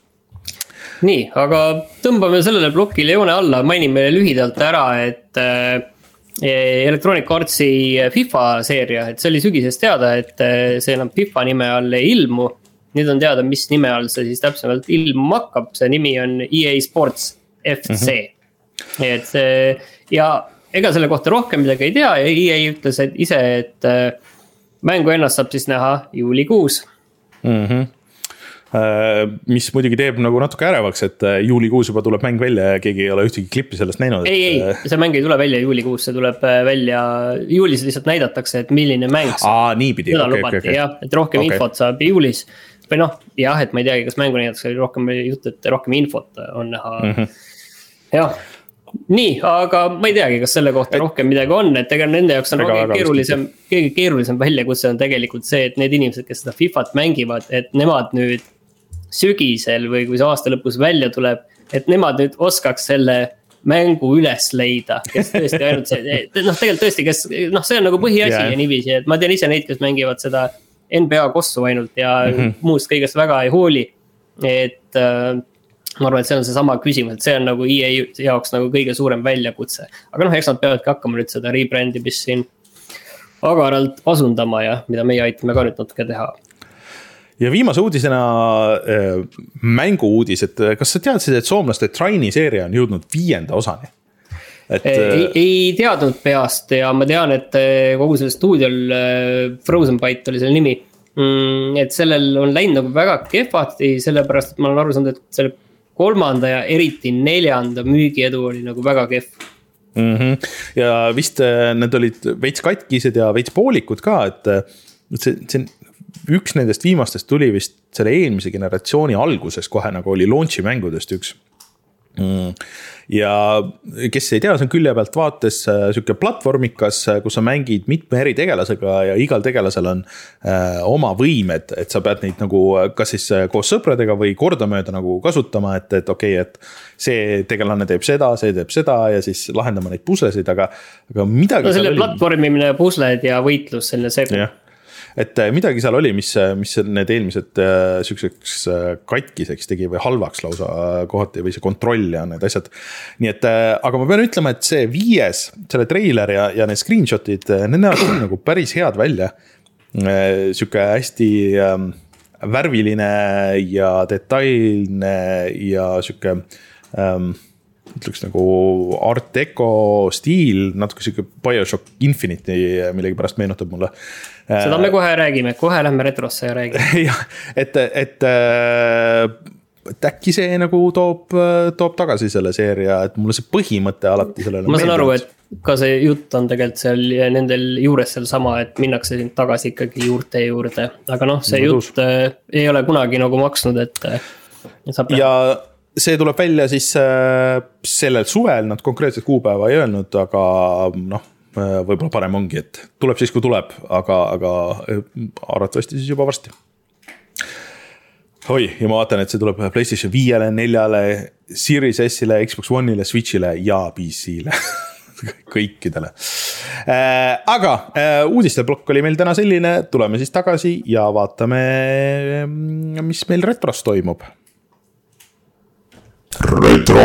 Nii, aga tõmbame sellele plokile joone alla, mainime lühidalt ära, et Electronic Artsi FIFA seeria, et see oli sügisest teada, et see enam FIFA nime all ei ilmu. Nüüd on teada, mis nime all see siis täpsemalt ilmu hakkab, see nimi on E A Sports F C. Mm-hmm. Et see, ja ega selle kohta rohkem midagi ei tea ja E A ütles et ise, et mängu ennast saab siis näha juulikuus. Mhm. Mis muidugi teeb nagu natuke ärevaks, et juulikuus juba tuleb mäng välja ja keegi ei ole ühtegi klippi sellest näinud. Ei, ei, see mäng ei tule välja juulikuus, see tuleb välja, juulis lihtsalt näidatakse, et milline mäng Aa, nii pidi, okei, okei, okei. Ja, et rohkem okay. infot saab juulis. Või noh, jah, et ma ei teagi, kas mängu näidatakse rohkem jutt, et rohkem infot on näha. Mm-hmm. Jah, nii, aga ma ei teagi, kas selle kohta et... rohkem midagi on, et ega nende jaoks on väga keerulisem, keegi keerulisem väljakutse on tegelikult see, et need inimesed, kes seda FIFAt mängivad, et nemad nüüd sügisel või kui see aasta lõpus välja tuleb, et nemad nüüd oskaks selle mängu üles leida, kes tõesti ainult see, noh tegelikult tõesti, kes, noh see on nagu põhiasi yeah. ja niiviisi, et ma tean ise neid, kes mängivad seda N B A kossu ainult ja mm-hmm. muust kõigest väga ei hooli, et äh, ma arvan, et see on see sama küsimus, et see on nagu E A jaoks nagu kõige suurem väljakutse, aga noh, eks nad peavadki hakkama nüüd seda rebrandimist siin agaralt asundama ja mida meie aitame ka nüüd natuke teha. Ja viimase uudisena äh, mängu uudis, et kas sa teadsid, et soomlaste Traini seeria on jõudnud viienda osani? Et, ei, ei teadnud peast ja ma tean, et kogu selle stuudiol Frozen Byte oli selle nimi, et sellel on läinud nagu väga kehvati, sellepärast, et ma olen aru saanud, et selle kolmanda ja eriti neljanda müügiedu oli nagu väga kehv. Mm-hmm. Ja vist need olid veits katkised ja veits poolikud ka, et see, see üks nendest viimastest tuli vist selle eelmise generatsiooni alguses kohe nagu oli launchi mängudest üks. Ja kes ei tea, see on külje pealt vaates siuke platvormikas, kus sa mängid mitme eri tegelasega ja igal tegelasel on äh, oma võimed, et sa pead neid nagu kas siis koos sõpradega või kordamööda nagu kasutama, et, et okei, okay, et see tegelane teeb seda, see teeb seda ja siis lahendama neid puslesid, aga, aga midagi no, selle platvormimine, pusled ja võitlus selle segu. Et midagi seal oli, mis, mis need eelmised äh, sükseks äh, katkiseks tegi või halvaks lausa äh, kohati või see kontroll ja need asjad. Nii et, äh, aga ma pean ütlema, et see viies, selle treiler ja, ja need screenshotid, need näevad nagu päris head välja. Äh, Süke hästi äh, värviline ja detailne ja süke... Äh, ütleks nagu art deco stiil, natuke siuke BioShock Infinity millegi pärast meenutab mulle. Seda me kohe räägime, kohe lähme retrosse ja räägime. jah, et, et, et äkki see nagu toob, toob tagasi selle seeria, et mulle see põhimõte alati sellele ma saan aru, et ka see jutt on tegelikult seal nendel juures seal sama, et minnakse siin tagasi ikkagi juurte juurde, aga noh, see no, jutt äh, ei ole kunagi nagu maksnud, et saab ja see tuleb välja siis äh, sellel suvel, nad konkreetselt kuupäeva ei öelnud, aga noh, võib-olla parem ongi, et tuleb siis, kui tuleb, aga, aga arvatavasti siis juba varsti. Oi, ja ma vaatan, et see tuleb PlayStation viiele, neljale, Series S-ile, Xbox One'ile, Switch'ile ja P C-le. Kõikidele. Äh, aga äh, uudisteblokk oli meil täna selline, tuleme siis tagasi ja vaatame, mis meil retros toimub. Retro.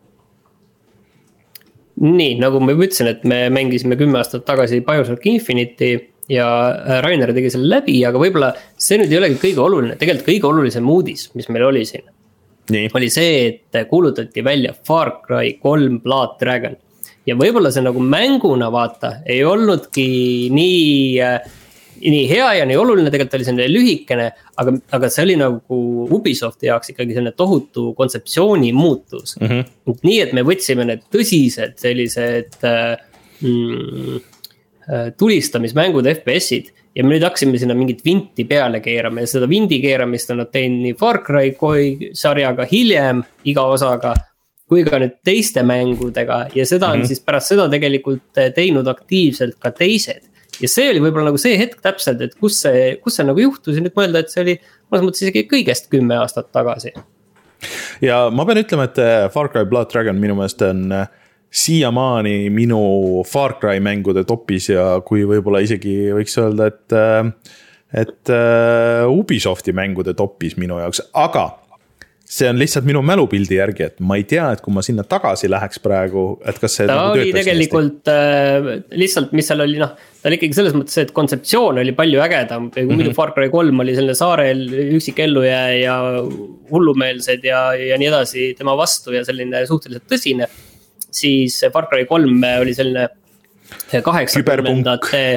Nii, nagu ma juba ütlesin, et me mängisime kümme aastat tagasi BioShock Infinity ja Rainer tegi selle läbi, aga võib-olla see nüüd ei olegi kõige oluline, tegelikult kõige olulisem uudis, mis meil oli siin. Nii. Oli see, et kuulutati välja Far Cry kolm Blood Dragon ja võib-olla see nagu mänguna vaata ei olnudki nii, nii hea ja nii oluline, tegelikult oli selline lühikene, aga, aga see oli nagu Ubisofti jaoks ikkagi selline tohutu kontseptsiooni muutus. Mm-hmm. Nii, et me võtsime need tõsised sellised mm, tulistamismängud F P S-id. Ja me nüüd haksime sinna mingit vinti peale keerama ja seda vindi keeramist on nad teinud nii Far Cry sarjaga hiljem iga osaga, kui ka nüüd teiste mängudega ja seda on mm-hmm. siis pärast seda tegelikult teinud aktiivselt ka teised. Ja see oli võib-olla nagu see hetk täpselt, et kus see, kus see nagu juhtus ja nüüd mõelda, et see oli mõnes mõttes isegi kõigest kümme aastat tagasi. Ja ma pean ütlema, et Far Cry Blood Dragon minu meelest on siiamaani minu Far Cry mängude topis ja kui võib-olla isegi võiks öelda, et, et Ubisofti mängude topis minu jaoks, aga see on lihtsalt minu mälupildi järgi, et ma ei tea, et kui ma sinna tagasi läheks praegu, et kas see ta nagu oli tegelikult äh, lihtsalt, mis seal oli, noh, ta oli ikkagi selles mõttes, et kontseptsioon oli palju ägedam, kui mm-hmm. muidu Far Cry kolm oli selline saarel üksik elluja ja hullumeelsed ja, ja nii edasi tema vastu ja selline suhteliselt tõsine, siis Far Cry kolm oli selline kaheksakümnendate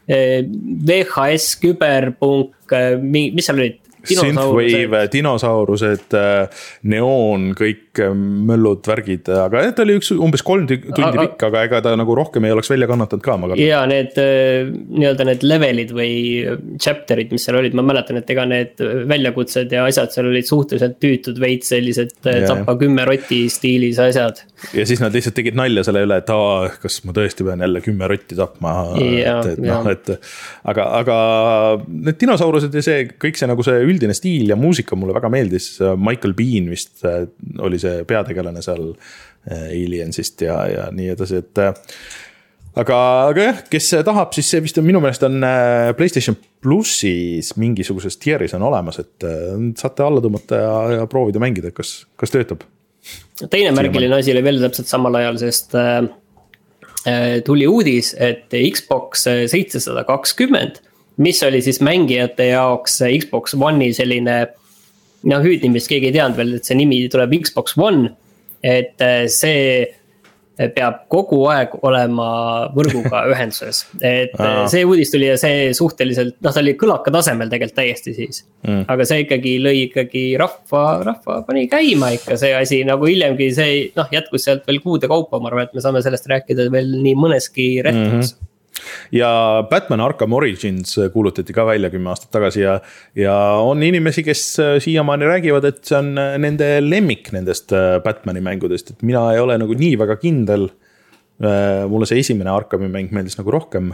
V H S, küberpunk, mis seal olid? Synthwave, dinosaurused, neoon, kõik möllud, värgid, aga ta oli üks umbes kolm tundi a, pikk, aga ega ta nagu rohkem ei oleks välja kannatanud ka. Ja need, nii-öelda need levelid või chapterid, mis seal olid, ma mäletan, et ega need väljakutsed ja asjad seal olid suhteliselt tüütud veits sellised ja, tappa kümme rotti stiilis asjad. Ja siis nad lihtsalt tegid nalja selle üle, et aa, kas ma tõesti pean jälle kümme rotti tapma. Ja, et, et, no, et, aga, aga need dinosaurused ja see, kõik see nagu see üldine stiil ja muusika mulle väga meeldis. Michael Bean vist oli see peategelane seal Aliensist ja, ja nii edasi, et aga, aga jah, kes tahab, siis see vist on minu meelest on PlayStation Plussis mingisuguses tieris on olemas, et saate alla tõmmata ja, ja proovida mängida, kas, kas töötab. Teine märgiline asi oli veel täpselt samal ajal, sest äh, tuli uudis, et Xbox seitsesada kakskümmend, mis oli siis mängijate jaoks Xbox One'i selline, noh hüüdni, mis keegi ei teadnud veel, et see nimi tuleb Xbox One, et see peab kogu aeg olema võrguga ühenduses. Et see uudis tuli ja see suhteliselt, noh ta oli kõlaka tasemel tegelikult täiesti siis. Mm. Aga see ikkagi lõi ikkagi rahva, rahva pani käima ikka see asi, nagu hiljemgi see, noh jätkus sealt veel kuude kaupa, ma arvan, et me saame sellest rääkida veel nii mõneski retros. Mm-hmm. Ja Batman Arkham Origins kuulutati ka välja kümme aastat tagasi ja, ja on inimesi, kes siiamaani räägivad, et see on nende lemmik nendest Batmani mängudest, et mina ei ole nagu nii väga kindel. Mulle see esimene Arkhami mäng meeldis nagu rohkem,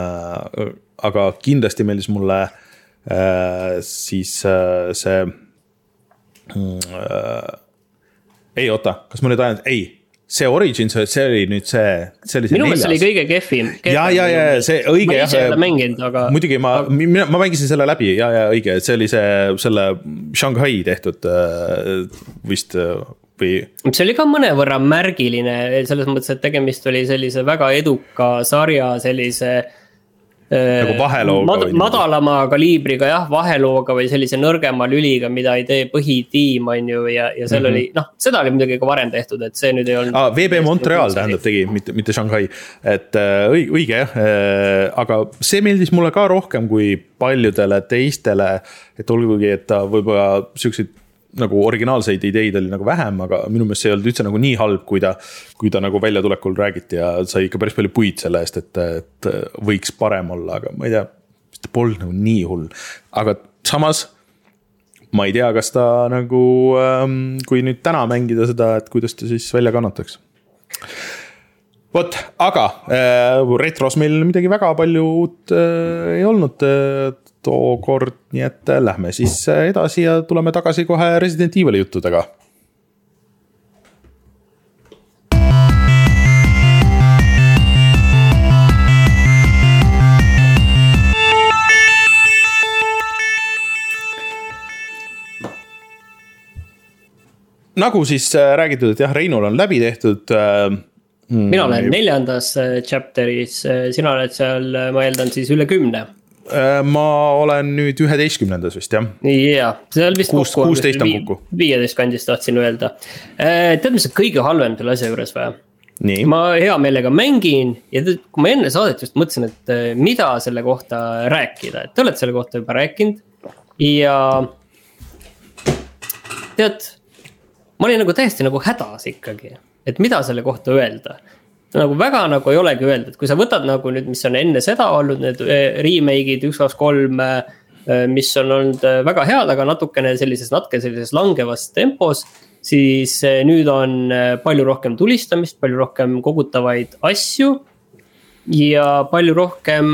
aga kindlasti meeldis mulle siis see ei oota, kas ma nüüd ajan, ei see Origins, see oli nüüd see, see oli see minu meelest oli kõige kehvim. Ja, ja, ja, see õige. Ma ise ei ole mänginud, aga... Muidugi ma, ma, ma mängisin selle läbi, ja, ja õige, see oli see, selle Shanghai tehtud vist või... See oli ka mõnevõrra märgiline, selles mõttes, et tegemist oli sellise väga eduka sarja, sellise... Nagu vahelooga mad- madalama kaliibriga jah, vahelooga või sellise nõrgema lüliga, mida ei tee põhitiim on ju ja, ja seal mm-hmm. oli, noh, seda oli muidugi ka varem tehtud, et see nüüd ei olnud ah, V B Montreal tähendab tegi, mitte, mitte Shanghai, et õige, õige jah, aga see meeldis mulle ka rohkem kui paljudele teistele, et olgugi, et ta võib-olla süükseid nagu originaalseid ideid oli nagu vähem, aga minu meelest see ei olnud üldse nagu nii halb, kui ta, kui ta nagu väljatulekul räägiti ja sai ikka päris palju puid selle eest, et, et võiks parem olla, aga ma ei tea, ta polnud nagu nii hull. Aga samas ma ei tea, kas ta nagu, kui nüüd täna mängida seda, et kuidas ta siis välja kannataks. Vot, aga retros meil midagi väga palju uut ei olnud tookord, nii et lähme siis edasi ja tuleme tagasi kohe Resident Evil'i juttudega. Nagu siis räägitud, et jah, Reinul on läbi tehtud. Mina olen neljandas chapteris, sina oled seal, ma eeldan siis üle kümne. Ma olen nüüd üheteistkümnendas vist, jah? Jaa, see on vist Kuus, kokku. kuusteist on kokku. viieteist kandist tahtsin öelda. Tead, mis on kõige halvem selle asja juures või? Nii. Ma hea meelega mängin ja kui ma enne saadet just mõtlesin, et mida selle kohta rääkida. Et te olete selle kohta juba rääkinud ja tead, ma olin nagu täiesti nagu hädas ikkagi, et mida selle kohta öelda. nagu väga nagu ei olegi öeldud, kui sa võtad nagu nüüd, mis on enne seda olnud, need remake'id üks, kaks, kolm, mis on olnud väga head, aga natukene sellises, natuke sellises langevas tempos, siis nüüd on palju rohkem tulistamist, palju rohkem kogutavaid asju ja palju rohkem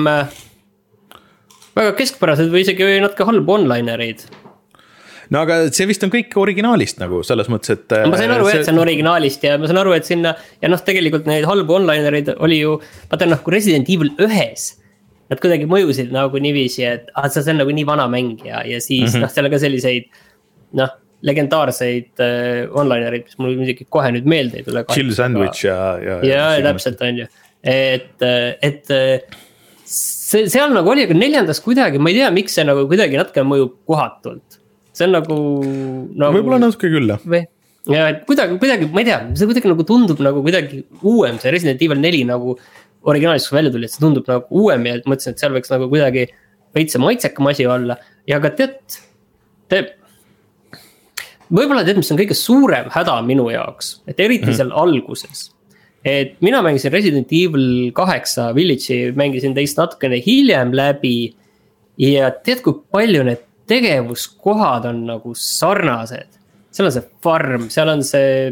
väga keskpärased või isegi natuke halbu onlinereid. No aga see vist on kõik originaalist nagu selles mõttes, et ma sain aru, see... et see on originaalist ja ma saan aru, et sinna ja noh, tegelikult neid halbu onlinereid oli ju, vaata noh, kui Resident Evil ühes nad kuidagi mõjusid nagu niiviisi, et ah, see on nagu nii vana mäng ja, ja siis mm -hmm. noh, seal on ka selliseid noh, legendaarseid äh, onlinereid, mis mul muidugi kohe nüüd meelde ei tule. Chill Sandwich ja ja, ja, ja täpselt on ju, et, et see, seal nagu oli, aga neljandas kuidagi, ma ei tea, miks see nagu kuidagi natuke mõjub kohatult. See on nagu, nagu võib-olla natuke küll jah. Või, ja et kuidagi, kuidagi, ma ei tea, see kuidagi nagu tundub nagu kuidagi uuem, see Resident Evil neli nagu originaalis välja tuli, et see tundub nagu uuem ja mõtlesin, et seal võiks nagu kuidagi veitse maitsekam asi olla. Ja ka tead, te, võib-olla tead, mis on kõige suurem häda minu jaoks, et eriti mm. seal alguses. Et mina mängisin Resident Evil kaheksa Village'i, mängisin teist natukene hiljem läbi ja tead, kui palju need tegevuskohad on nagu sarnased. Seal on see farm, seal on see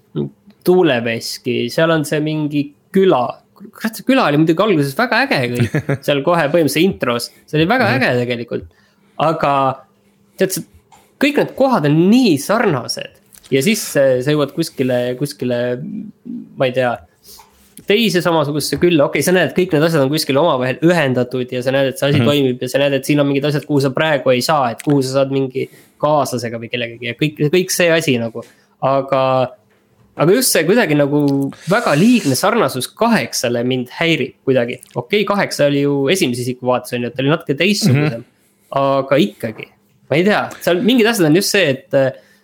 tuuleveski, seal on see mingi küla. See küla oli muidugi alguses väga äge kõik, seal kohe põhimõtteliselt intros, see oli väga äge tegelikult. Aga tead, kõik need kohad on nii sarnased ja siis sa jõuad kuskile, kuskile, ma ei tea, teise samasugusesse külla, okei okay,, sa näed, et kõik need asjad on kuskil omavahel ühendatud ja sa näed, et see asi mm -hmm. toimib ja sa näed, et siin on mingid asjad, kuhu sa praegu ei saa, et kuhu sa saad mingi kaaslasega või kellegagi ja kõik, kõik see asi nagu, aga aga just see kuidagi nagu väga liigne sarnasus kaheksale mind häirib kuidagi, okei okay,, kaheksa oli ju esimese isiku vaates on ju, et oli natuke teistsugusem mm, -hmm. aga ikkagi, ma ei tea, seal mingid asjad on just see, et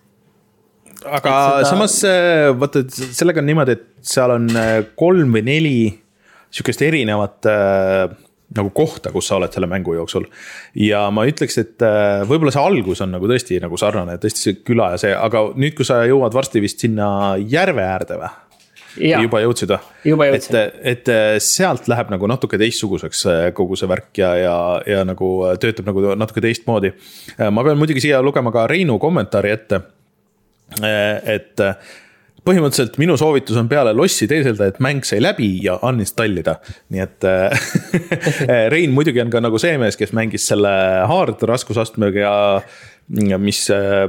aga seda... samas vaata, sellega on niimoodi, et seal on kolm või neli sihukest erinevat äh, nagu kohta, kus sa oled selle mängu jooksul. Ja ma ütleks, et äh, võib-olla see algus on nagu tõesti nagu sarnane, tõesti see küla ja see, aga nüüd, kui sa jõuad varsti vist sinna järve äärde või? Ja. Juba jõudsid või? Juba jõudsid. Et, et sealt läheb nagu natuke teistsuguseks kogu see värk ja, ja, ja nagu töötab nagu natuke teistmoodi. Ma pean muidugi siia lugema ka Reinu kommentaari ette. Et põhimõtteliselt minu soovitus on peale lossi teeselda, et mäng sai läbi ja uninstallida. Nii et Rein muidugi on ka nagu see mees, kes mängis selle hard raskusastmega ja mis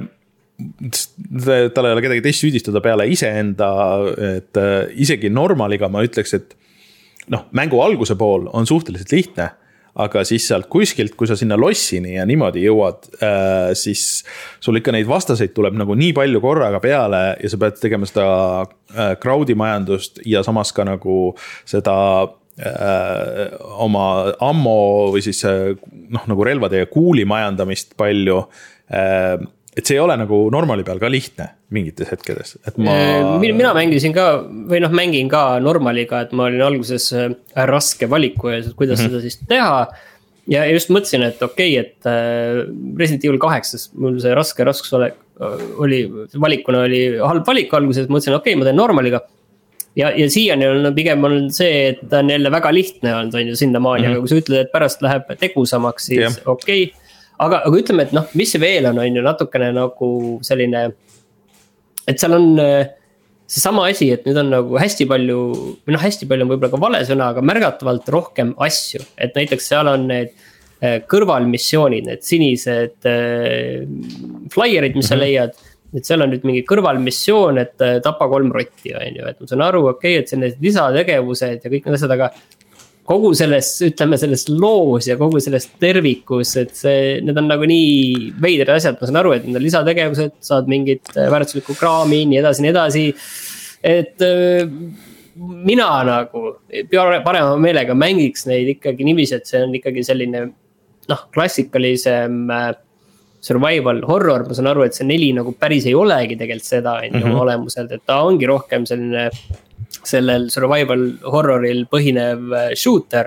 tal ei ole kedagi teist süüdistada peale iseenda, et isegi normaliga ma ütleks, et noh, mängu alguse pool on suhteliselt lihtne, aga siis sealt kuskilt, kui sa sinna lossini ja niimoodi jõuad, äh, siis sul ikka neid vastaseid tuleb nagu nii palju korraga peale ja sa pead tegema seda äh, crowd'i majandust ja samas ka nagu seda äh, oma ammo või siis äh, noh, nagu relvade ja kuuli majandamist palju, äh, et see ei ole nagu normali peal ka lihtne mingites hetkedes. Et ma... mina mängisin ka, või noh, mängin ka normaliga, et ma olin alguses raske valiku ja kuidas mm-hmm. seda siis teha. Ja just mõtlesin, et okei, okay, et Resident Evil kaheksas mul see raske raskus oli, oli, valikuna oli halb valik alguses, mõtlesin, okei okay,, ma teen normaliga. Ja, ja siiani on pigem on see, et ta on jälle väga lihtne on, on ju sinna maani, mm-hmm. aga kui sa ütled, et pärast läheb tegusamaks, siis yeah. okei okay. Aga, aga ütleme, et noh, mis see veel on, on ju natukene nagu selline, et seal on see sama asi, et nüüd on nagu hästi palju, või noh, hästi palju on võib-olla ka vale sõna, aga märgatavalt rohkem asju. Et näiteks seal on need kõrvalmissioonid, need sinised äh, flyerid, mis mm-hmm. sa leiad, et seal on nüüd mingi kõrvalmissioon, et tapa kolm rotti, on ju, et ma saan aru, okei okay,, et see on need lisategevused ja kõik need asjad, aga kogu selles, ütleme selles loos ja kogu selles tervikus, et see, need on nagu nii veidrad asjad, ma saan aru, et need on lisategevused, saad mingit väärtuslikku kraami, nii edasi, nii edasi, et äh, mina nagu parema meelega mängiks neid ikkagi niiviisi, et see on ikkagi selline noh, klassikalisem äh, survival horror, ma saan aru, et see neli nagu päris ei olegi tegelikult seda mm -hmm. olemuselt, et ta ongi rohkem selline sellel survival horroril põhinev shooter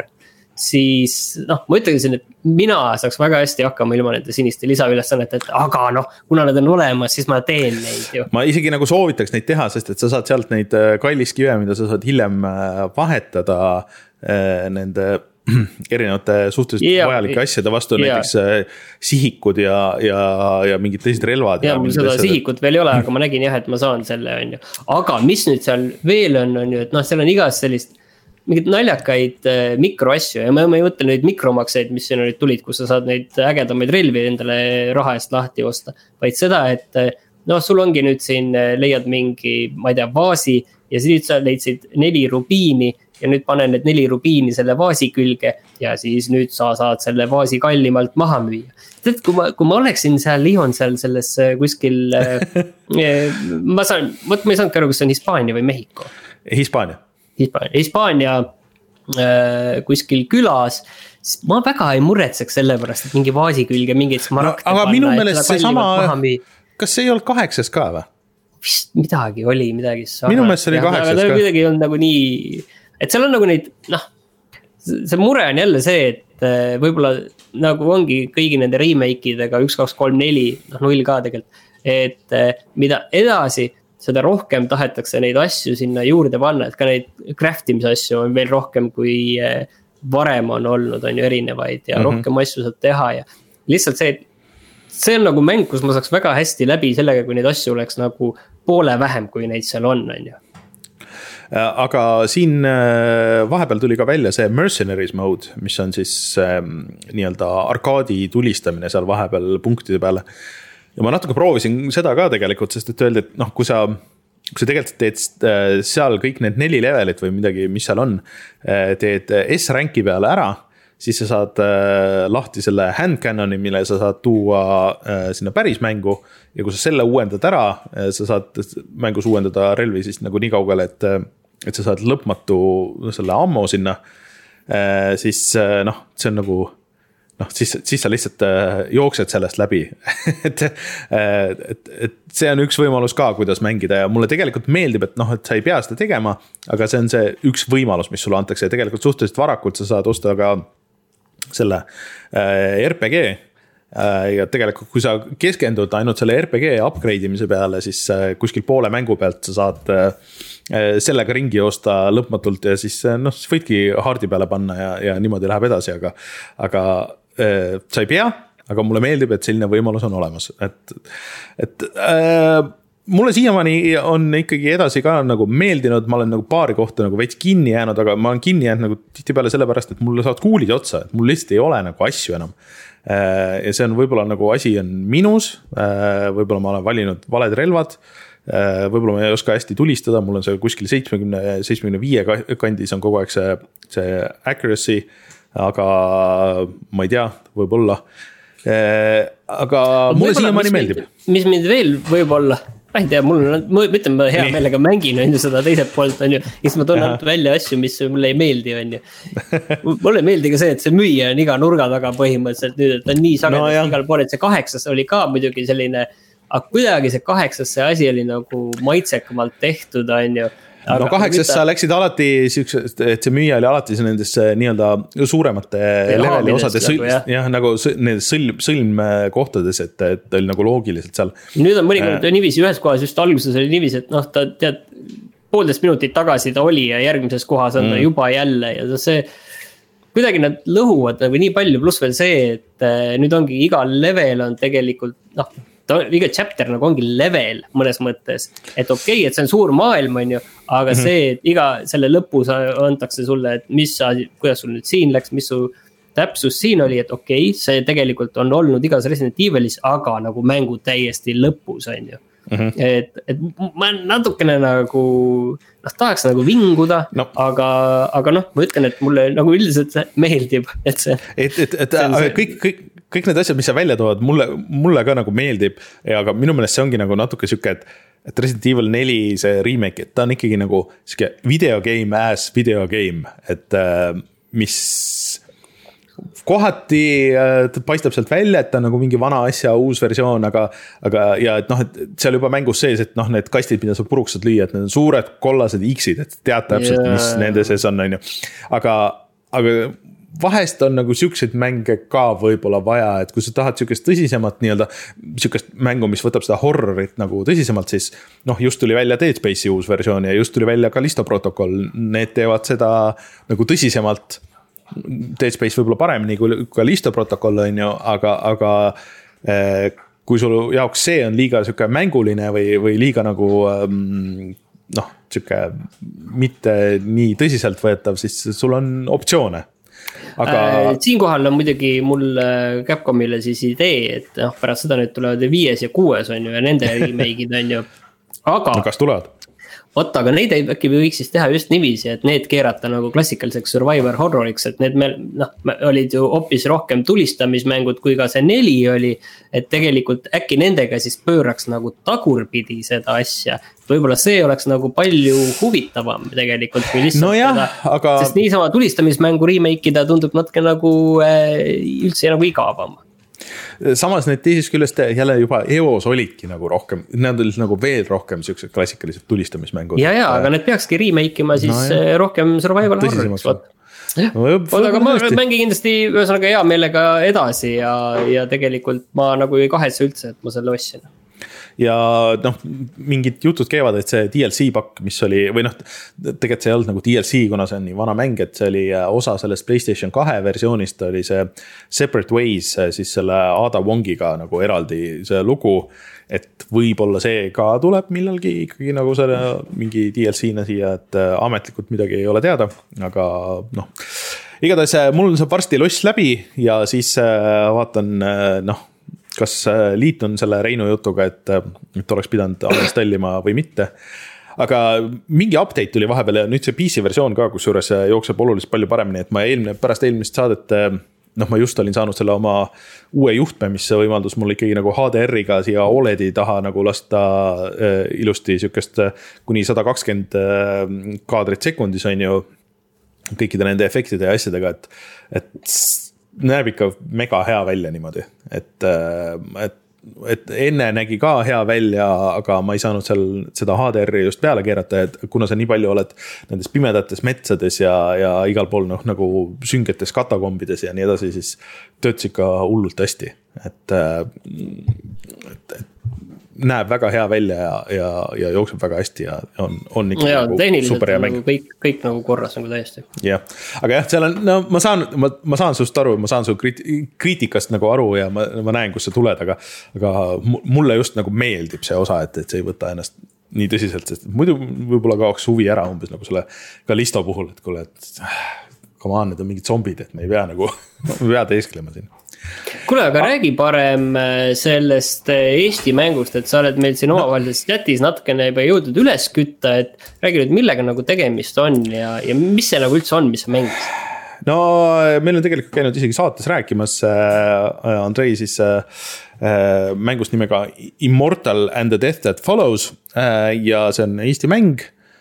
siis noh, ma ütlesin, et mina saaks väga hästi hakkama ilma nende siniste lisaülesannet, et aga noh, kuna nad on olemas, siis ma teen neid ju. Ma isegi nagu soovitaks neid teha, sest et sa saad sealt neid kalliskive, mida sa saad hiljem vahetada nende erinevate suhteliselt yeah, vajalike asjade vastu yeah., näiteks sihikud ja, ja, ja mingid teised relvad. Ja, ja mul seda sihikut veel ei ole, aga ma nägin jah, et ma saan selle, on ju. Aga mis nüüd seal veel on, on ju, et noh, seal on igas sellist mingid naljakaid äh, mikroasju ja ma, ma ei mõtle neid mikromakseid, mis siin nüüd tulid, kus sa saad neid ägedamaid relvi endale raha eest lahti osta, vaid seda, et noh, sul ongi nüüd siin, leiad mingi, ma ei tea, vaasi ja siis sa leidsid neli rubiini ja nüüd panen need neli rubiini selle vaasi külge ja siis nüüd sa saad selle vaasi kallimalt maha müüa. Tead, kui ma, kui ma oleksin seal Lyon seal selles kuskil, ma saan, võt, ma ei saanud ka aru, kas see on Hispaania või Mehhiko. Hispaania. Hispaania, Hispaania äh, kuskil külas, siis ma väga ei muretseks selle pärast, et mingi vaasi külge mingid smaragde no, aga panna, minu meelest see sama, kas see ei olnud kaheksas ka või? Vist midagi oli, midagi minu meelest see oli kaheksas ka. Midagi on nagu nii, et seal on nagu neid, noh, see mure on jälle see, et võib-olla nagu ongi kõigi nende remake-idega üks, kaks, kolm, neli, noh null ka tegelikult, et mida edasi seda rohkem tahetakse neid asju sinna juurde panna, et ka neid craftimise asju on veel rohkem kui varem on olnud, on ju erinevaid ja mm -hmm. rohkem asju saab teha ja lihtsalt see, see on nagu mäng, kus ma saaks väga hästi läbi sellega, kui neid asju oleks nagu poole vähem, kui neid seal on, on ju. Aga siin vahepeal tuli ka välja see Mercenaries mode, mis on siis nii-öelda arkaadi tulistamine seal vahepeal punktide peale. Ja ma natuke proovisin seda ka tegelikult, sest et öeldi, et noh, kui sa, kui sa tegelikult teed seal kõik need neli levelit või midagi, mis seal on, teed S-ranki peale ära, siis sa saad lahti selle hand cannoni, mille sa saad tuua sinna päris mängu ja kui sa selle uuendad ära, sa saad mängus uuendada relvi siis nagu nii kaugele, et, et sa saad lõpmatu selle ammo sinna, siis noh, see on nagu noh, siis, siis sa lihtsalt jooksed sellest läbi et, et, et see on üks võimalus ka, kuidas mängida ja mulle tegelikult meeldib, et noh, et sa ei pea seda tegema, aga see on see üks võimalus, mis sulle antakse ja tegelikult suhteliselt varakult sa saad osta ka selle R P G ja tegelikult kui sa keskendud ainult selle R P G upgrade imise peale, siis kuskil poole mängu pealt sa saad sellega ringi osta lõpmatult ja siis noh, siis võidki hardi peale panna ja, ja niimoodi läheb edasi, aga, aga sa ei pea, aga mulle meeldib, et selline võimalus on olemas, et, et äh, mulle siiamaani on ikkagi edasi ka nagu meeldinud, ma olen nagu paari kohta nagu veits kinni jäänud, aga ma olen kinni jäänud nagu tihtipeale sellepärast, et mulle saavad kuulid otsa, et mul lihtsalt ei ole nagu asju enam äh, ja see on võib-olla nagu asi on minus äh, võib-olla ma olen valinud valed relvad äh, võib-olla ma ei oska hästi tulistada, mul on see kuskil seitsmekümne, seitsmekümne viie kandis on kogu aeg see, see accuracy aga ma ei tea, võib-olla aga mulle siiamaani meeldib. Mis mind veel võib-olla, ma ei tea, mul on, ma ütlen, ma hea meelega mängin on ju seda teiselt poolt on ju, siis ma tunnen välja asju, mis mulle ei meeldi on ju. Mulle ei meeldi ka see, et see müüja on iga nurga taga põhimõtteliselt nüüd, et ta on nii sagedasti no, igal pool, et see kaheksas oli ka muidugi selline, aga kuidagi see kaheksas see asi oli nagu maitsekamalt tehtud on ju. Aga no kaheksas sa läksid alati siuksest, et see müüja oli alati see nendes nii-öelda suuremate leveli osades sõl, jah. jah, nagu nendes sõlm, sõlm kohtades, et, et oli nagu loogiliselt seal. Nüüd on mõnikord äh, niiviisi ühes kohas just alguses oli niiviisi, et noh, ta tead, poolteist minutit tagasi ta oli ja järgmises kohas on mm. ta juba jälle ja see kuidagi nad lõhuvad nagu nii palju, pluss veel see, et nüüd ongi iga level on tegelikult noh, iga chapter nagu ongi level mõnes mõttes, et okei okay,, et see on suur maailm on ju, aga mm-hmm. see, et iga selle lõpus antakse sulle, et mis sa, kuidas sul nüüd siin läks, mis su täpsus siin oli, et okei okay,, see tegelikult on olnud igas Resident Evilis, aga nagu mängu täiesti lõpus on ju mm-hmm. et, et ma natukene nagu noh, tahaks nagu vinguda no. aga, aga noh, ma ütlen, et mulle nagu üldiselt meeldib, et see et, et, et see kõik, kõik kõik need asjad, mis sa välja toovad, mulle, mulle ka nagu meeldib, ja aga minu meelest see ongi nagu natuke siuke, et, et Resident Evil neli, see remake, et ta on ikkagi nagu siuke video game as video game, et mis kohati paistab sealt välja, et ta on nagu mingi vana asja uus versioon, aga, aga ja et noh, et seal juba mängus sees, et noh, need kastid, mida sa puruks saad lüüa, et need on suured kollased X-id, et tead täpselt, yeah. mis nende sees on, on ju. Aga, aga vahest on nagu siukseid mänge ka võib-olla vaja, et kui sa tahad siukest tõsisemat nii-öelda, siukest mängu, mis võtab seda horrorit nagu tõsisemalt, siis noh, just tuli välja Dead Space'i uus versioon ja just tuli välja Callisto Protocol, need teevad seda nagu tõsisemalt. Dead Space võib-olla paremini kui Callisto Protocol on ju, aga, aga eh, kui sul jaoks see on liiga siuke mänguline või, või liiga nagu noh, siuke mitte nii tõsiselt võetav, siis sul on optsioone. Aga... Äh, siinkohal on muidugi mul Capcomile siis idee, et noh, pärast seda nüüd tulevad viies ja kuues on ju ja nende remake'id on ju. Aga... No, kas tulevad? Oota, aga neid äkki võiks siis teha just niiviisi, et need keerata nagu klassikaliseks survivor horroriks, et need meil, noh, olid ju hoopis rohkem tulistamismängud, kui ka see neli oli, et tegelikult äkki nendega siis pööraks nagu tagurpidi seda asja. Võib-olla see oleks nagu palju huvitavam tegelikult, kui lihtsalt no jah, seda, aga... sest niisama tulistamismängu remake-ida tundub natuke nagu äh, üldse nagu igavam. Samas need teisest küljest jälle juba E O S olidki nagu rohkem, need olid nagu veel rohkem siuksed klassikalised tulistamismängud. Ja, ja, aga need peakski remake ima siis no, rohkem survival horroriks. Oota, aga ma mängi kindlasti ühesõnaga hea meelega edasi ja, ja tegelikult ma nagu ei kahetse üldse, et ma selle ostsin. Ja noh, mingid jutud käivad, et see D L C pakk, mis oli, või noh, tegelikult see ei olnud nagu D L C, kuna see on nii vana mäng, et see oli osa sellest PlayStation kahe versioonist, oli see Separate Ways, siis selle Ada Wongiga nagu eraldi see lugu, et võib-olla see ka tuleb millalgi ikkagi nagu selle mingi D L C-na siia, et ametlikult midagi ei ole teada, aga noh, igatahes mul saab varsti loss läbi ja siis vaatan, noh, kas liitun selle Reinu jutuga, et, et oleks pidanud installima või mitte. Aga mingi update tuli vahepeal ja nüüd see P C versioon ka, kus juures jookseb oluliselt palju paremini, et ma eelmine, pärast eelmist saadet, noh, ma just olin saanud selle oma uue juhtme, mis võimaldus mul ikkagi nagu H D R-iga siia O L E D-i taha nagu lasta äh, ilusti siukest kuni sada kakskümmend kaadrit sekundis on ju kõikide nende efektide ja asjadega, et, et näeb ikka mega hea välja niimoodi, et, et, et enne nägi ka hea välja, aga ma ei saanud seal seda H D R-i just peale keerata, et kuna sa nii palju oled nendes pimedates metsades ja, ja igal pool noh, nagu süngetes katakombides ja nii edasi, siis töötas ikka hullult hästi, et, et, et näeb väga hea välja ja, ja, ja jookseb väga hästi ja on, on ikka ja, nagu super hea mäng. Nagu kõik, kõik nagu korras nagu täiesti. Jah, aga jah, seal on, no ma saan, ma, ma saan sust aru, ma saan su kriitikast nagu aru ja ma, ma näen, kus sa tuled, aga, aga mulle just nagu meeldib see osa, et, et see ei võta ennast nii tõsiselt, sest muidu võib-olla kaoks huvi ära umbes nagu selle Callisto puhul, et kuule, et come on, need on mingid zombid, et me ei pea nagu, me ei pea teesklema siin. Kuule, aga räägi parem sellest Eesti mängust, et sa oled meil siin omavahelises chatis natukene juba jõudnud üles kütta, et räägi nüüd, millega nagu tegemist on ja, ja mis see nagu üldse on, mis sa mängis? No meil on tegelikult käinud isegi saates rääkimas Andrei siis mängust nimega Immortal and the Death That Follows ja see on Eesti mäng,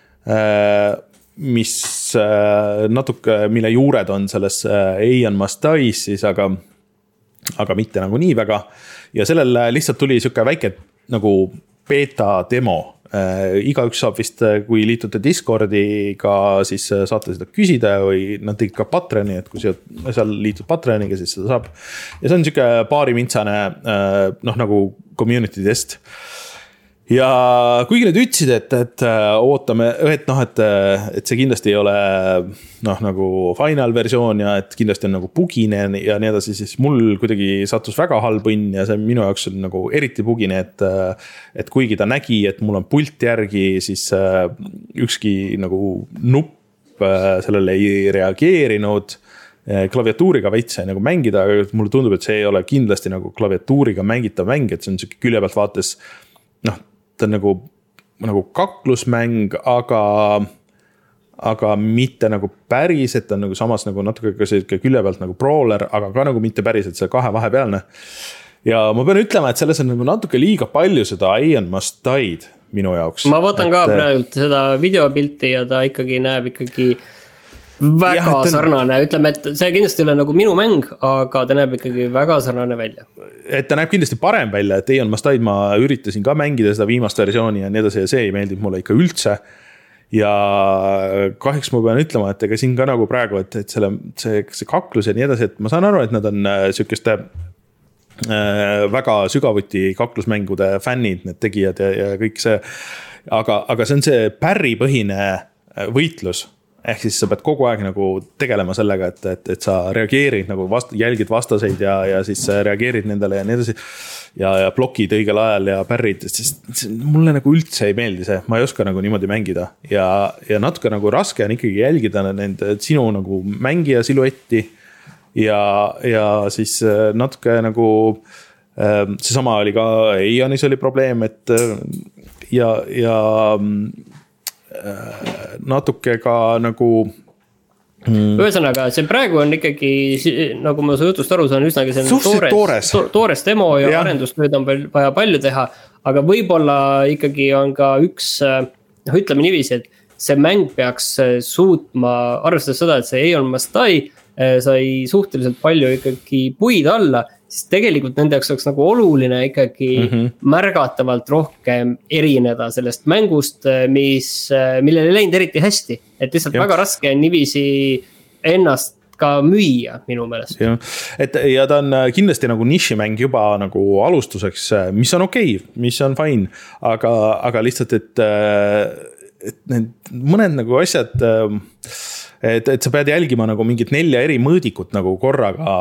mis natuke, mille juured on selles Aeon Must Die siis, aga aga mitte nagu nii väga ja sellel lihtsalt tuli siuke väike nagu beta demo äh, igaüks saab vist, kui liitute Discordiga, siis saate seda küsida või nad tegid ka Patreoni, et kui seal liitud Patreoniga, siis seda saab ja see on siuke paari mintsane äh, noh nagu community test ja kuigi need ütlesid, et, et ootame, et noh, et, et see kindlasti ei ole noh, nagu final versioon ja et kindlasti on nagu bugine ja nii edasi, siis mul kuidagi sattus väga halb õnn ja see minu jaoks oli nagu eriti bugine, et, et kuigi ta nägi, et mul on pult järgi, siis ükski nagu nupp sellele ei reageerinud, klaviatuuriga veits sai nagu mängida, aga mulle tundub, et see ei ole kindlasti nagu klaviatuuriga mängitav mäng, et see on siuke külje pealt vaates noh, ta on nagu, nagu kaklusmäng, aga, aga mitte nagu päris, et ta on nagu samas nagu natuke külje pealt nagu brawler, aga ka nagu mitte päris, et see kahe vahepealne. Ja ma pean ütlema, et selles on nagu natuke liiga palju seda Aeon Must Die'd minu jaoks. Ma võtan et, ka praegult seda videopilti ja ta ikkagi näeb ikkagi väga jah, on... sarnane, ütleme, et see kindlasti ei ole nagu minu mäng, aga ta näeb ikkagi väga sarnane välja. Et ta näeb kindlasti parem välja, et Aeon Must Die ma üritasin ka mängida seda viimast versiooni ja nii edasi ja see ei meeldib mulle ikka üldse. ja kahjuks ma pean ütlema, et ega siin ka nagu praegu, et, et selle, see, see kaklus ja nii edasi, et ma saan aru, et nad on sükeste äh, väga sügavuti kaklusmängude fännid, need tegijad ja, ja kõik see, aga, aga see on see pärripõhine võitlus. Ehk siis sa pead kogu aeg nagu tegelema sellega, et, et, et sa reageerid nagu vast, jälgid vastaseid ja, ja siis reageerid nendele ja nii edasi ja, ja blokid õigel ajal ja pärrid, sest mulle nagu üldse ei meeldi see, ma ei oska nagu niimoodi mängida ja, ja natuke nagu raske on ikkagi jälgida nende sinu nagu mängija siluetti ja, ja siis natuke nagu seesama oli ka Eionis oli probleem, et ja, ja natuke ka nagu mm. Ühesõnaga, see praegu on ikkagi, nagu ma su jutust aru saan, üsnagi see toores, toores. To, toores demo ja, ja. Arendustööd on vaja palju teha, aga võib-olla ikkagi on ka üks, noh ütleme niiviisi, et see mäng peaks suutma, arvestades seda, et see Eion Must Die sai suhteliselt palju ikkagi puid alla, siis tegelikult nende jaoks oleks nagu oluline ikkagi mm-hmm. märgatavalt rohkem erineda sellest mängust, mis, millele ei läinud eriti hästi. Et lihtsalt ja. Väga raske on niiviisi ennast ka müüa minu meelest. Ja. Et, ja ta on kindlasti nagu nišimäng juba nagu alustuseks, mis on okei, okay, mis on fine, aga, aga lihtsalt, et, et need mõned nagu asjad... Et, et sa pead jälgima nagu mingit nelja eri mõõdikut nagu korraga,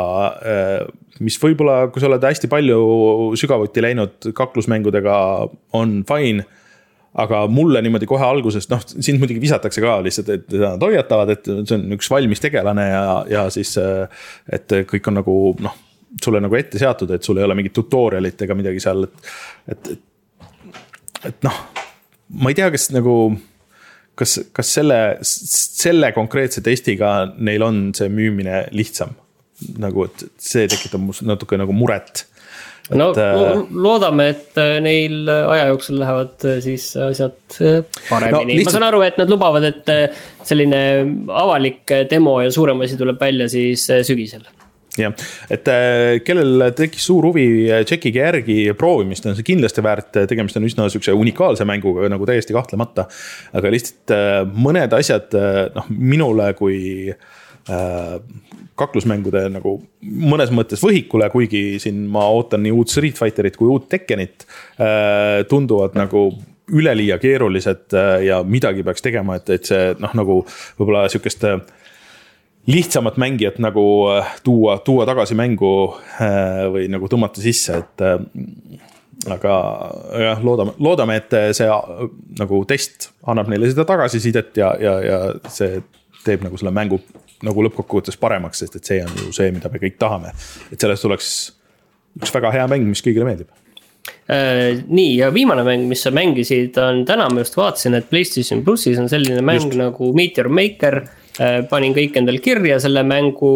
mis võibolla, kui sa oled hästi palju sügavuti läinud kaklusmängudega on fine, aga mulle niimoodi kohe algusest, noh, sind muidugi visatakse ka lihtsalt, et nad hoiatavad, et see on üks valmis tegelane ja, ja siis, et kõik on nagu, noh, sulle nagu ette seatud, et sul ei ole mingit tutorialit ega midagi seal, et, et, et noh, ma ei tea, kas nagu... Kas, kas selle, selle konkreetse testiga neil on see müümine lihtsam? Nagu, et see tekitab natuke nagu muret. No et, loodame, et neil aja jooksul lähevad siis asjad paremini. No, ma saan aru, et nad lubavad, et selline avalik demo ja suurem asi tuleb välja siis sügisel. Ja, et kellel tekkis suur huvi tšekkige järgi proovimist, on see kindlasti väärt, tegemist on üsna sükse unikaalse mänguga nagu täiesti kahtlemata, aga lihtsalt mõned asjad noh, minule kui äh, kaklusmängude nagu mõnes mõttes võhikule, kuigi siin ma ootan nii uut Street Fighterit kui uut Tekkenit, äh, tunduvad nagu üleliia keerulised ja midagi peaks tegema, et, et see noh, nagu võib-olla sükest lihtsamat mängijat nagu tuua, tuua tagasi mängu või nagu tõmmata sisse, et aga jah, loodame, loodame, et see nagu test annab neile seda tagasisidet ja, ja, ja see teeb nagu selle mängu nagu lõppkokkuvõttes paremaks, sest et see on ju see, mida me kõik tahame. Et sellest tuleks üks väga hea mäng, mis kõigile meeldib. Äh, nii, ja viimane mäng, mis sa mängisid, on täna ma just vaatasin, et PlayStation Plussis on selline mäng just. Nagu Meteor Maker, panin kõik endal kirja selle mängu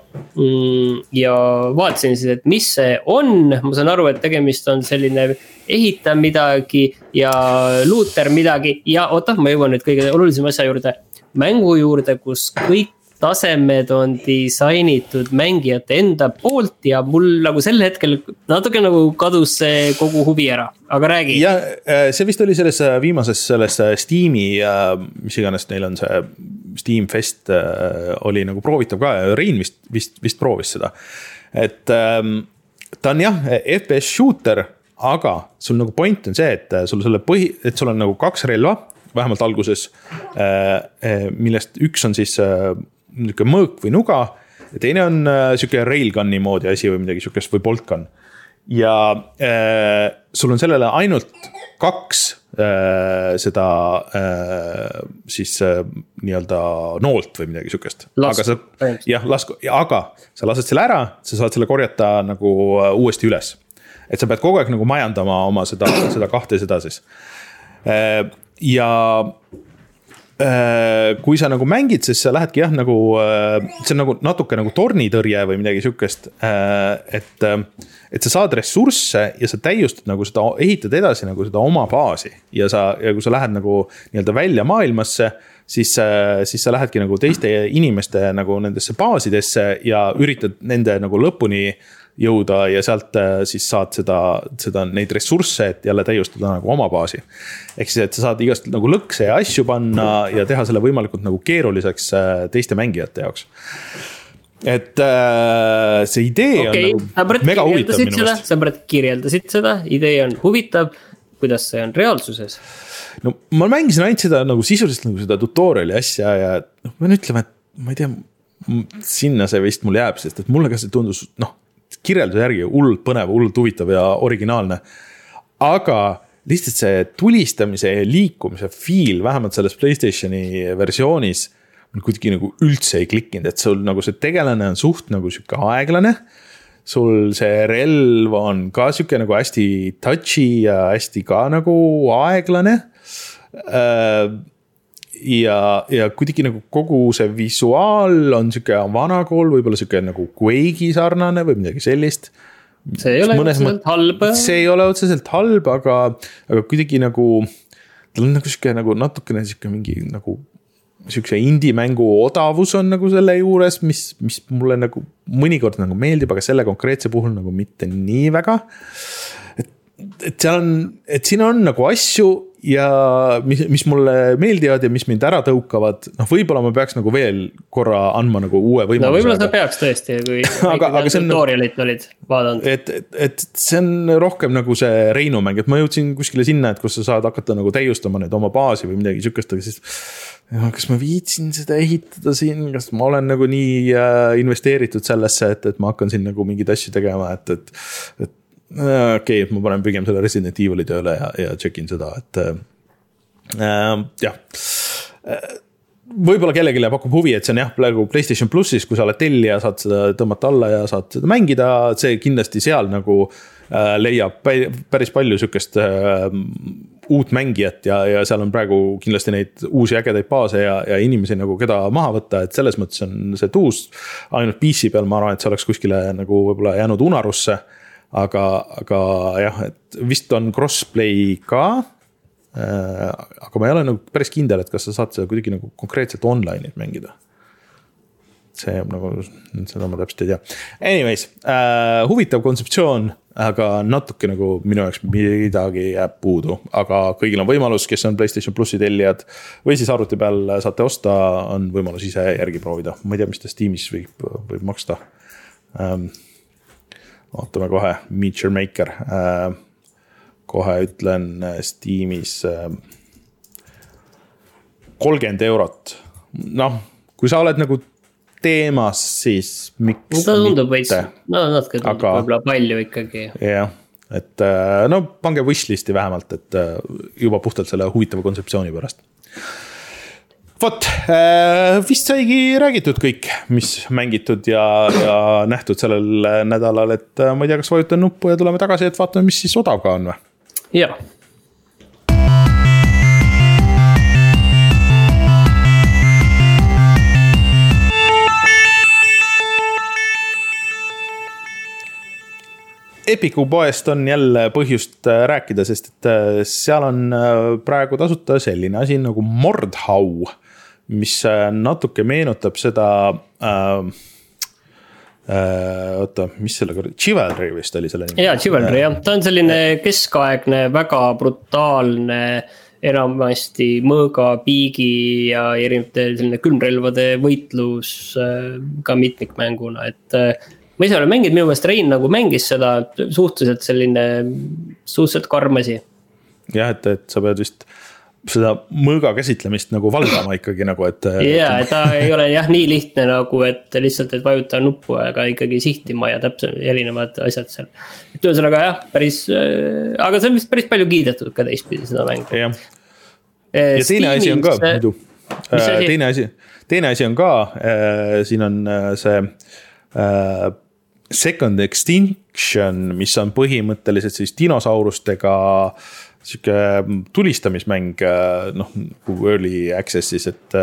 ja vaatasin siis, et mis see on. Ma saan aru, et tegemist on selline ehita midagi ja looter midagi ja oota, ma jõuan nüüd kõige olulisem asja juurde. Mängu juurde, kus kõik tasemed on disainitud mängijate enda poolt ja mul nagu sel hetkel natuke nagu kadus see kogu huvi ära, aga räägi. Ja see vist oli selles viimases selles Steam'i, mis iganes neil on see Steam Fest oli nagu proovitav ka ja Rein vist, vist, vist proovis seda. Et ta on jah, F P S shooter, aga sul nagu point on see, et sul, selle põhi, et sul on nagu kaks relva, vähemalt alguses, millest üks on siis niisugune mõõk või nuga ja teine on niisugune railgunni moodi asi või midagi niisugust või boltgun. Ja äh, sul on sellele ainult kaks äh, seda äh, siis äh, nii-öelda noolt või midagi niisugust. Aga sa, jah, lasku, aga sa lased selle ära, sa saad selle korjata nagu uuesti üles. Et sa pead kogu aeg nagu majandama oma seda, seda kahte seda siis. Äh, ja kui sa nagu mängid, siis sa lähedki jah, nagu, see on nagu natuke nagu tornitõrje või midagi sükest, et, et sa saad ressursse ja sa täiustad nagu seda, ehitad edasi nagu seda oma baasi ja sa, ja kui sa lähed nagu nii-öelda välja maailmasse, siis, siis sa lähedki nagu teiste inimeste nagu nendesse baasidesse ja üritad nende nagu lõpuni jõuda ja sealt siis saad seda, seda neid ressursse, et jälle täiustada nagu oma baasi. Ehk siis, et sa saad igast nagu lõkse ja asju panna ja teha selle võimalikult nagu keeruliseks teiste mängijate jaoks. Et äh, see idee okay, on nagu mega huvitav minu meelest. Sa mõned kirjeldasid seda, idee on huvitav, kuidas see on reaalsuses? No ma mängisin ainult seda nagu sisuliselt nagu seda tutoriali asja ja noh, ma pean ütlema, et ma ei tea, sinna see vist mul jääb, sest et mulle ka see tundus, noh, kirjelduse järgi hullult põnev, hullult huvitav ja originaalne. Aga lihtsalt see tulistamise ja liikumise feel, vähemalt selles PlayStationi versioonis, on kuidagi nagu üldse ei klikkinud, et sul nagu see tegelane on suht nagu siuke aeglane. Sul see relv on ka siuke nagu hästi touchy ja hästi ka nagu aeglane. Ja, ja kuidagi nagu kogu see visuaal on siuke vanakool, võib-olla siuke nagu Quake'i sarnane või midagi sellist. See ei ole otseselt halb. See ei ole otseselt halb, aga, aga kuidagi nagu, tal on nagu siuke nagu natukene siuke mingi nagu siukse indie-mängu odavus on nagu selle juures, mis, mis mulle nagu mõnikord nagu meeldib, aga selle konkreetse puhul nagu mitte nii väga. Et, et seal on, et siin on nagu asju ja mis, mis mulle meeldivad ja mis mind ära tõukavad, noh võib-olla ma peaks nagu veel korra andma nagu uue võimaluse. No võib-olla sa peaks tõesti, kui aga, aga tutorialit olid vaadanud. Et, et, et see on rohkem nagu see Reinu mäng, et ma jõudsin kuskile sinna, et kus sa saad hakata nagu täiustama neid oma baasi või midagi sükest, aga siis ja, kas ma viitsin seda ehitada siin, kas ma olen nagu nii äh, investeeritud sellesse, et, et ma hakkan siin nagu mingeid asju tegema, et, et, et okei, okay, ma panen pigem selle Resident Evil'i tööle ja, ja checkin seda, et äh, jah. Võib-olla kellelegi pakub huvi, et see on jah, praegu PlayStation Plussis, kui sa oled tellija, saad seda tõmmata alla ja saad seda mängida, see kindlasti seal nagu äh, leiab päris palju sükest äh, uut mängijat ja, ja seal on praegu kindlasti neid uusi ägedaid baase ja, ja inimesi nagu keda maha võtta, et selles mõttes on see tuus ainult P C peal, ma arvan, et see oleks kuskile nagu võib-olla jäänud unarusse. Aga, aga jah, et vist on crossplay ka, äh, aga ma ei ole nagu päris kindel, et kas sa saad seda kuidagi nagu konkreetselt online'it mängida. See nagu, seda ma täpselt ei tea. Anyways, äh, huvitav kontseptsioon, aga natuke nagu minu jaoks midagi jääb puudu. Aga kõigil on võimalus, kes on PlayStation Plussi tellijad või siis arvuti peal saate osta, on võimalus ise järgi proovida. Ma ei tea, mis ta Steamis võib, võib maksta. Ähm, Ootame kohe, Meteor Maker, äh, kohe ütlen Steamis äh, kolmkümmend eurot. Noh, kui sa oled nagu teemas, siis miks no, ta tundub võiks, no natuke tundub aga, võib-olla palju ikkagi. Jah, et äh, no pange wishlisti vähemalt, et äh, juba puhtalt selle huvitava kontseptsiooni pärast. Vot, vist saigi räägitud kõik, mis mängitud ja, ja nähtud sellel nädalal, et ma ei tea, kas vajutan nuppu ja tuleme tagasi, et vaatame, mis siis odav ka on või? Jaa. Epiku poest on jälle põhjust rääkida, sest et seal on praegu tasuta selline asi nagu Mordhau, mis natuke meenutab seda äh, äh, oota, mis selle korda, Chivalry vist oli selle nimi? Jaa, Chivalry jah, ta on selline keskaegne, väga brutaalne, enamasti mõõga, piigi ja erinevate selline külmrelvade võitlus ka mitmikmänguna, et ma ise olen mänginud, minu meelest Rein nagu mängis seda suhteliselt selline suhteliselt karmasi. Jah, et, et sa pead vist seda mõõga käsitlemist nagu valdama ikkagi nagu, et jaa, et ta ei ole jah nii lihtne nagu, et lihtsalt, et vajuta nuppu, aga ikkagi sihtima ja täpselt erinevad asjad seal. Et ühesõnaga jah, päris, aga see on vist päris palju kiidetud ka teistpidi seda mängu. Ja, ja teine asi on ka, muidu, teine asi, teine asi on ka, siin on see Second Extinction, mis on põhimõtteliselt siis dinosaurustega siuke tulistamismäng, noh, early access'is, et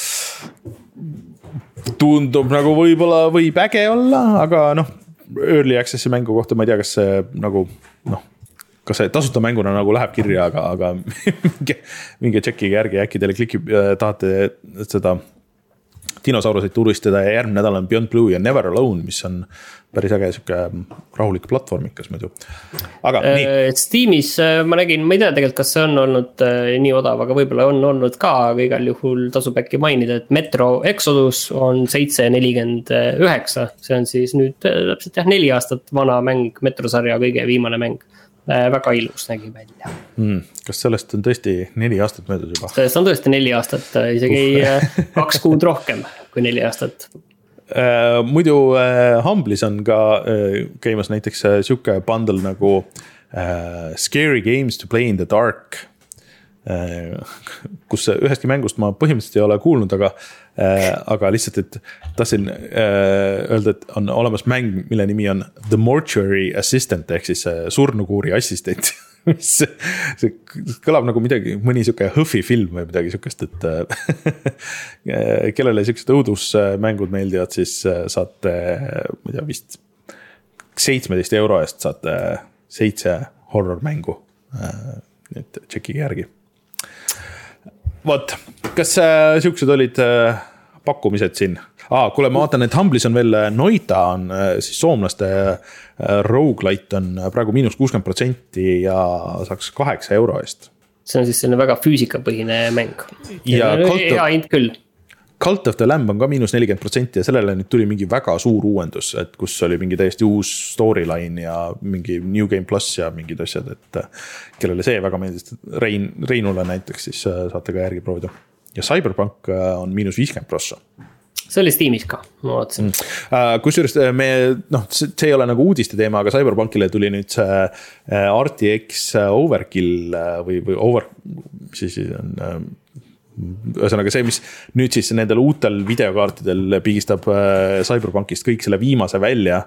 tundub nagu võib-olla võib äge olla, aga noh, early access'i mängu kohta ma ei tea, kas see nagu, noh, kas see tasuta mänguna nagu läheb kirja, aga, aga minge, minge tšekkige järgi, äkki teile klikib, tahate seda dinosauruseid turistada ja järgmine nädal on Beyond Blue ja Never Alone, mis on päris äge siuke rahulik platvormikas muidu. Aga äh, nii. Steamis ma nägin, ma ei tea tegelikult, kas see on olnud äh, nii odav, aga võib-olla on olnud ka, aga igal juhul tasub äkki mainida, et Metro Exodus on seitse nelikümmend üheksa. See on siis nüüd täpselt jah, neli aastat vana mäng, Metrosarja kõige viimane mäng. Väga ilus nägi välja. Hmm, kas sellest on tõesti neli aastat möödas juba? Sellest on tõesti neli aastat, isegi kaks kuud rohkem kui neli aastat. Uh, muidu uh, Humble'is on ka uh, käimas näiteks uh, siuke bundle nagu uh, Scary Games to Play in the Dark, uh, kus ühestki mängust ma põhimõtteliselt ei ole kuulnud, aga, uh, aga lihtsalt, et tahtsin uh, öelda, et on olemas mäng, mille nimi on The Mortuary Assistant ehk siis uh, surnukuuri assistent. Mis see kõlab nagu midagi, mõni siuke Hõhvi film või midagi siukest, et kellele siuksed õudusmängud meeldivad, siis saate, ma ei tea, vist seitsmeteist euro eest saate seitse horror mängu. Nüüd tšekige järgi. Vot, kas siuksed olid pakkumised siin? Ah, kuule, ma vaatan, et Humble'is on veel Noita on siis soomlaste roguelite on praegu miinus kuuskümmend protsenti ja saaks kaheksa euro eest. See on siis selline väga füüsikapõhine mäng. Ja hea hind küll. Cult of the Lamb on ka miinus nelikümmend protsenti ja sellele nüüd tuli mingi väga suur uuendus, et kus oli mingi täiesti uus storyline ja mingi New Game Plus ja mingid asjad, et kellele see väga meeldis, Rein, Reinule näiteks, siis saate ka järgi proovida. Ja Cyberpunk on miinus viiskümmend prossa. See oli Steamis ka, ma vaatasin. Kusjuures me, noh, see ei ole nagu uudiste teema, aga Cyberpunkile tuli nüüd see R T X Overkill või, või over, siis on ühesõnaga see, mis nüüd siis nendel uutel videokaartidel pigistab Cyberpunkist kõik selle viimase välja.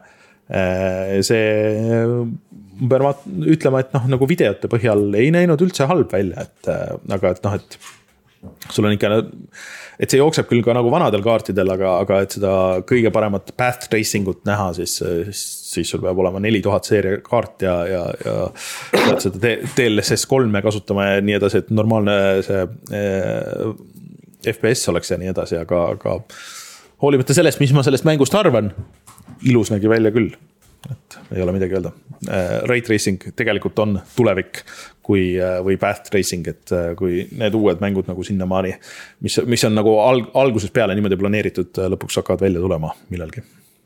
See, ma pean ütlema, et noh, nagu videote põhjal ei näinud üldse halb välja, et, aga et noh, et sul on ikka, et see jookseb küll ka nagu vanadel kaartidel, aga, aga et seda kõige paremat path tracingut näha, siis, siis, siis sul peab olema neli tuhat seeria kaart ja, ja, ja pead seda D L S S kolme kasutama ja nii edasi, et normaalne see eh, F P S oleks ja nii edasi, aga, aga hoolimata sellest, mis ma sellest mängust arvan, ilus nägi välja küll, et ei ole midagi öelda. Ray tracing tegelikult on tulevik kui, või path tracing, et kui need uued mängud nagu sinna maani, mis, mis on nagu alg, alguses peale niimoodi planeeritud, lõpuks hakkavad välja tulema millalgi.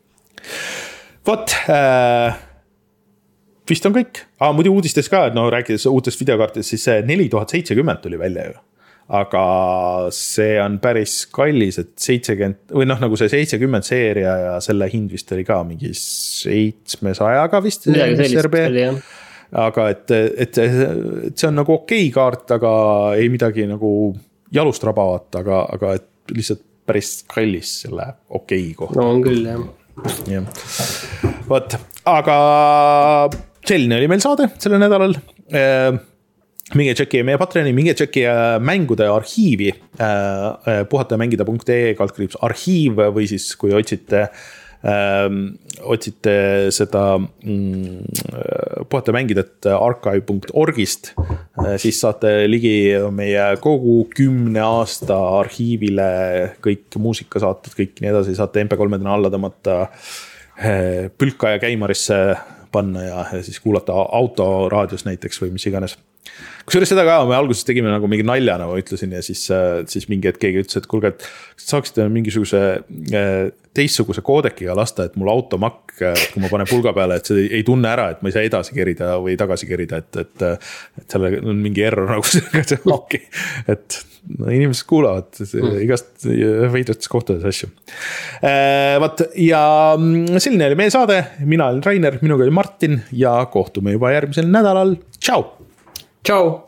Vot, äh, vist on kõik. Ah, muidu uudistes ka, et no rääkides uutest videokaartidest, siis see neli tuhat seitsekümmend tuli välja ju. Aga see on päris kallis, et seitsekümmend, või noh, nagu see seitsekümmend seeria ja selle hind vist oli ka mingi seitsmesajaga vist. Midagi sellist oli, jah. Aga et, et, et see on nagu okei kaart, aga ei midagi nagu jalust rabavat, aga, aga et lihtsalt päris kallis selle okei koht. No on küll, jah. Ja. Võt, aga selline oli meil saade selle nädalal. Minge tšeki meie Patreoni, minge tšeki mängude arhiivi puhatajamängida.ee kaldkriips arhiiv või siis kui otsite ähm, otsite seda mm, puhatajamängijat archive punkt orgist, siis saate ligi meie kogu kümne aasta arhiivile, kõik muusikasaated, kõik nii edasi, saate M P kolmedena alla tõmmata, pülka ja käimarisse panna ja, ja siis kuulata autoraadios näiteks või mis iganes. Kusjuures seda ka, me alguses tegime nagu mingi nalja, nagu ütlesin, ja siis, siis mingi hetk keegi ütles, et kuulge, et saaksite mingisuguse teistsuguse koodekiga lasta, et mul automakk, kui ma panen pulga peale, et see ei tunne ära, et ma ei saa edasi kerida või tagasi kerida, et, et, et selle on mingi error nagu see, okay. Et no, inimesed kuulavad mm. igast veidrates kohtades asju. Vaat, ja selline oli meie saade, mina olen Rainer, minuga oli Martin ja kohtume juba järgmisel nädalal. Tšau! Tšau!